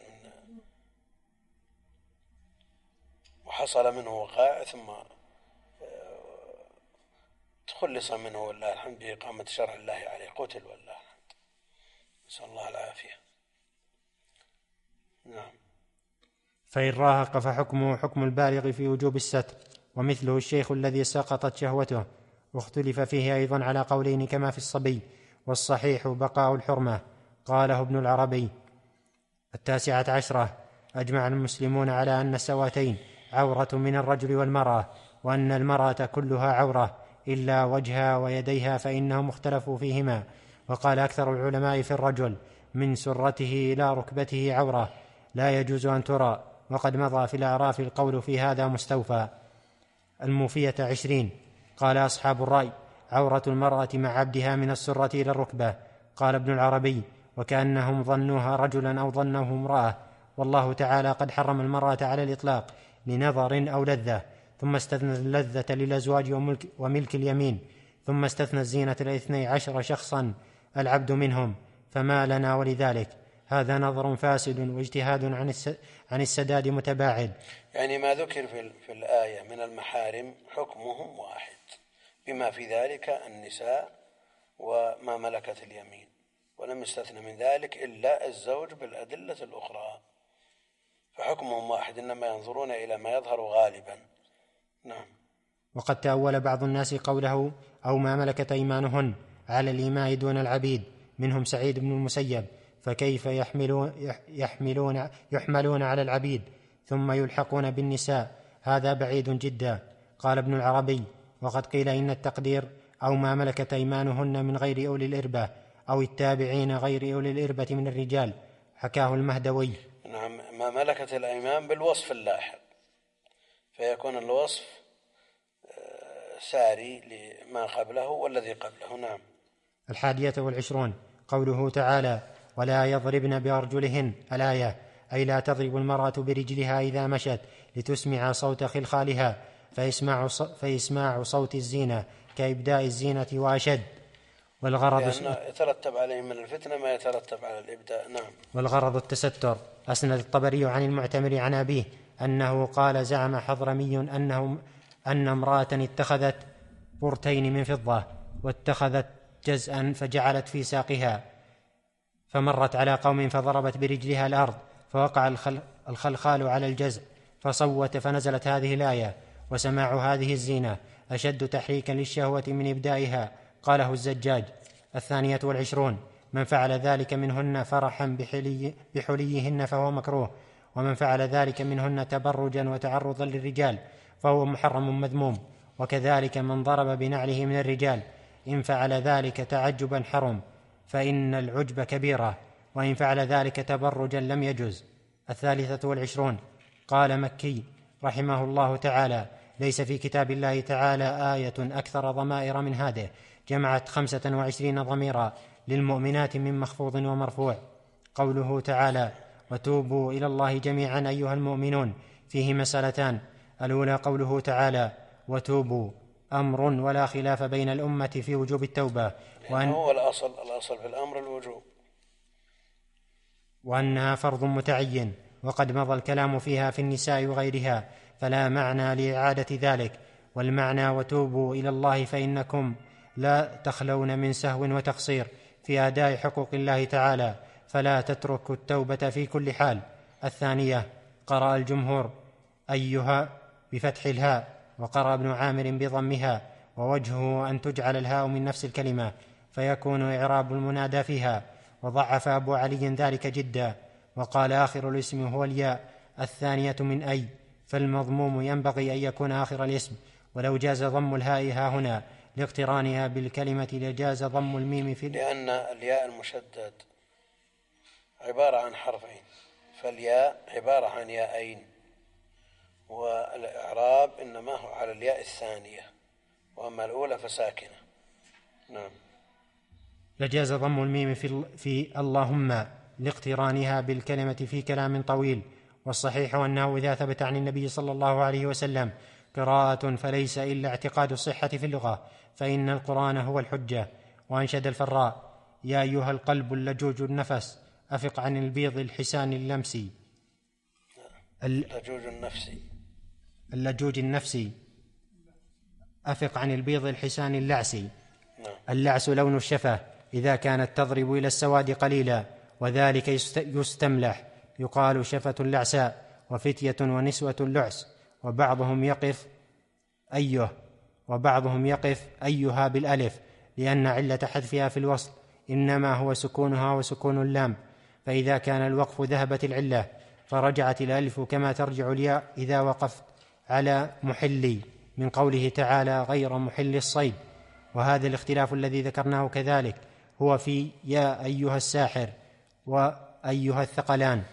وحصل منه وقائع ثم تخلص منه والله الحمد بإقامة شرع الله عليه، قتل والله الحمد، نسأل الله العافية. نعم. فإن راهق فحكمه حكم البالغ في وجوب الستر، ومثله الشيخ الذي سقطت شهوته، واختلف فيه أيضا على قولين كما في الصبي، والصحيح بقاء الحرمة. قاله ابن العربي. التاسعة عشرة: أجمع المسلمون على أن السواتين عورة من الرجل والمرأة، وأن المرأة كلها عورة إلا وجهها ويديها، فإنهم اختلفوا فيهما. وقال أكثر العلماء في الرجل من سرته إلى ركبته عورة لا يجوز أن ترى، وقد مضى في الأعراف القول في هذا مستوفى. الموفية عشرين: قال أصحاب الرأي عورة المرأة مع عبدها من السرة إلى الركبة. قال ابن العربي: وكأنهم ظنوها رجلا أو ظنوه امرأة، والله تعالى قد حرم المرأة على الإطلاق لنظر أو لذة، ثم استثنى اللذة للأزواج وملك, وملك اليمين، ثم استثنى الزينة لاثني عشر شخصا العبد منهم، فما لنا ولذلك. هذا نظر فاسد واجتهاد عن السداد متباعد. يعني ما ذكر في الآية من المحارم حكمهم واحد، بما في ذلك النساء وما ملكت اليمين، ولم يستثنى من ذلك إلا الزوج بالأدلة الأخرى، فحكمهم واحد، إنما ينظرون إلى ما يظهر غالبا. نعم. وقد تأول بعض الناس قوله أو ما ملكت أيمانهن على الإماء دون العبيد، منهم سعيد بن المسيب، فكيف يحملون, يحملون, يحملون على العبيد ثم يلحقون بالنساء؟ هذا بعيد جدا. قال ابن العربي: وقد قيل إن التقدير أو ما ملكت أيمانهن من غير أولي الإربة، أو التابعين غير أولي الإربة من الرجال، حكاه المهدوي. نعم. ما ملكت الأيمان بالوصف اللاحق، فيكون الوصف ساري لما قبله والذي قبله. نعم. الحادية والعشرون قوله تعالى: ولا يضربن بأرجلهن، الآية، أي لا تضرب المرأة برجلها إذا مشت لتسمع صوت خلخالها، فيسمع, فيسمع صوت الزينة كإبداء الزينة وأشد. والغرض لأن يترتب عليه من الفتنة ما يترتب على الإبداء. نعم. والغرض التستر. أسند الطبري عن المعتمر عن أبيه أنه قال: زعم حضرمي أنه أن امرأة اتخذت برتين من فضة واتخذت جزءا فجعلت في ساقها، فمرت على قوم فضربت برجلها الأرض فوقع الخلخال على الجزء فصوت، فنزلت هذه الآية: وسماع هذه الزينة أشد تحريكا للشهوة من إبدائها. قاله الزجاج. الثانية والعشرون من فعل ذلك منهن فرحا بحلي بحليهن فهو مكروه، ومن فعل ذلك منهن تبرجا وتعرضا للرجال فهو محرم مذموم، وكذلك من ضرب بنعله من الرجال إن فعل ذلك تعجبا حرم، فإن العجب كبيرة، وإن فعل ذلك تبرجا لم يجز. الثالثة والعشرون قال مكي رحمه الله تعالى: ليس في كتاب الله تعالى آية أكثر ضمائر من هذه، جمعت خمسة وعشرين ضميرا للمؤمنات من مخفوض ومرفوع. قوله تعالى: وتوبوا إلى الله جميعا أيها المؤمنون، فيه مسألتان: الأولى قوله تعالى: وتوبوا، أمر ولا خلاف بين الأمة في وجوب التوبة، وأن هو الأصل الأصل في الأمر الوجوب، وأنها فرض متعين، وقد مضى الكلام فيها في النساء وغيرها، فلا معنى لإعادة ذلك. والمعنى: وتوبوا إلى الله فإنكم لا تخلون من سهو وتقصير في أداء حقوق الله تعالى، فلا تتركوا التوبة في كل حال. الثانية قرأ الجمهور أيها بفتح الهاء، وقرأ ابن عامر بضمها، ووجهه أن تجعل الهاء من نفس الكلمة فيكون إعراب المنادى فيها، وضعف أبو علي ذلك جدا، وقال آخر الاسم هو الياء الثانية من أي، فالمضموم ينبغي أن يكون آخر الاسم، ولو جاز ضم الهاء ها هنا لاقترانها بالكلمة لجاز ضم الميم في لأن الياء المشدد عبارة عن حرفين، فالياء عبارة عن ياءين، والإعراب إنما هو على الياء الثانية، وأما الأولى فساكنة. نعم. لجاز ضم الميم في, في اللهم لاقترانها بالكلمة في كلام طويل. والصحيح أنه إذا ثبت عن النبي صلى الله عليه وسلم قراءة فليس إلا اعتقاد الصحة في اللغة، فإن القرآن هو الحجة. وأنشد الفراء: يا أيها القلب اللجوج النفس أفق عن البيض الحسان اللمسي. اللجوج النفسي اللجوج النفسي أفق عن البيض الحسان اللعسي. اللعس لون الشفة إذا كانت تضرب إلى السواد قليلا، وذلك يستملح، يقال شفة اللعساء، وفتية ونسوة اللعس، وبعضهم يقف أيه وبعضهم يقف أيها بالألف، لأن علة حذفها في الوصل إنما هو سكونها وسكون اللام، فإذا كان الوقف ذهبت العلة فرجعت الألف كما ترجع الياء إذا وقفت على محلي، من قوله تعالى غير محل الصيد. وهذا الاختلاف الذي ذكرناه كذلك هو في يا أيها الساحر وأيها الثقلان،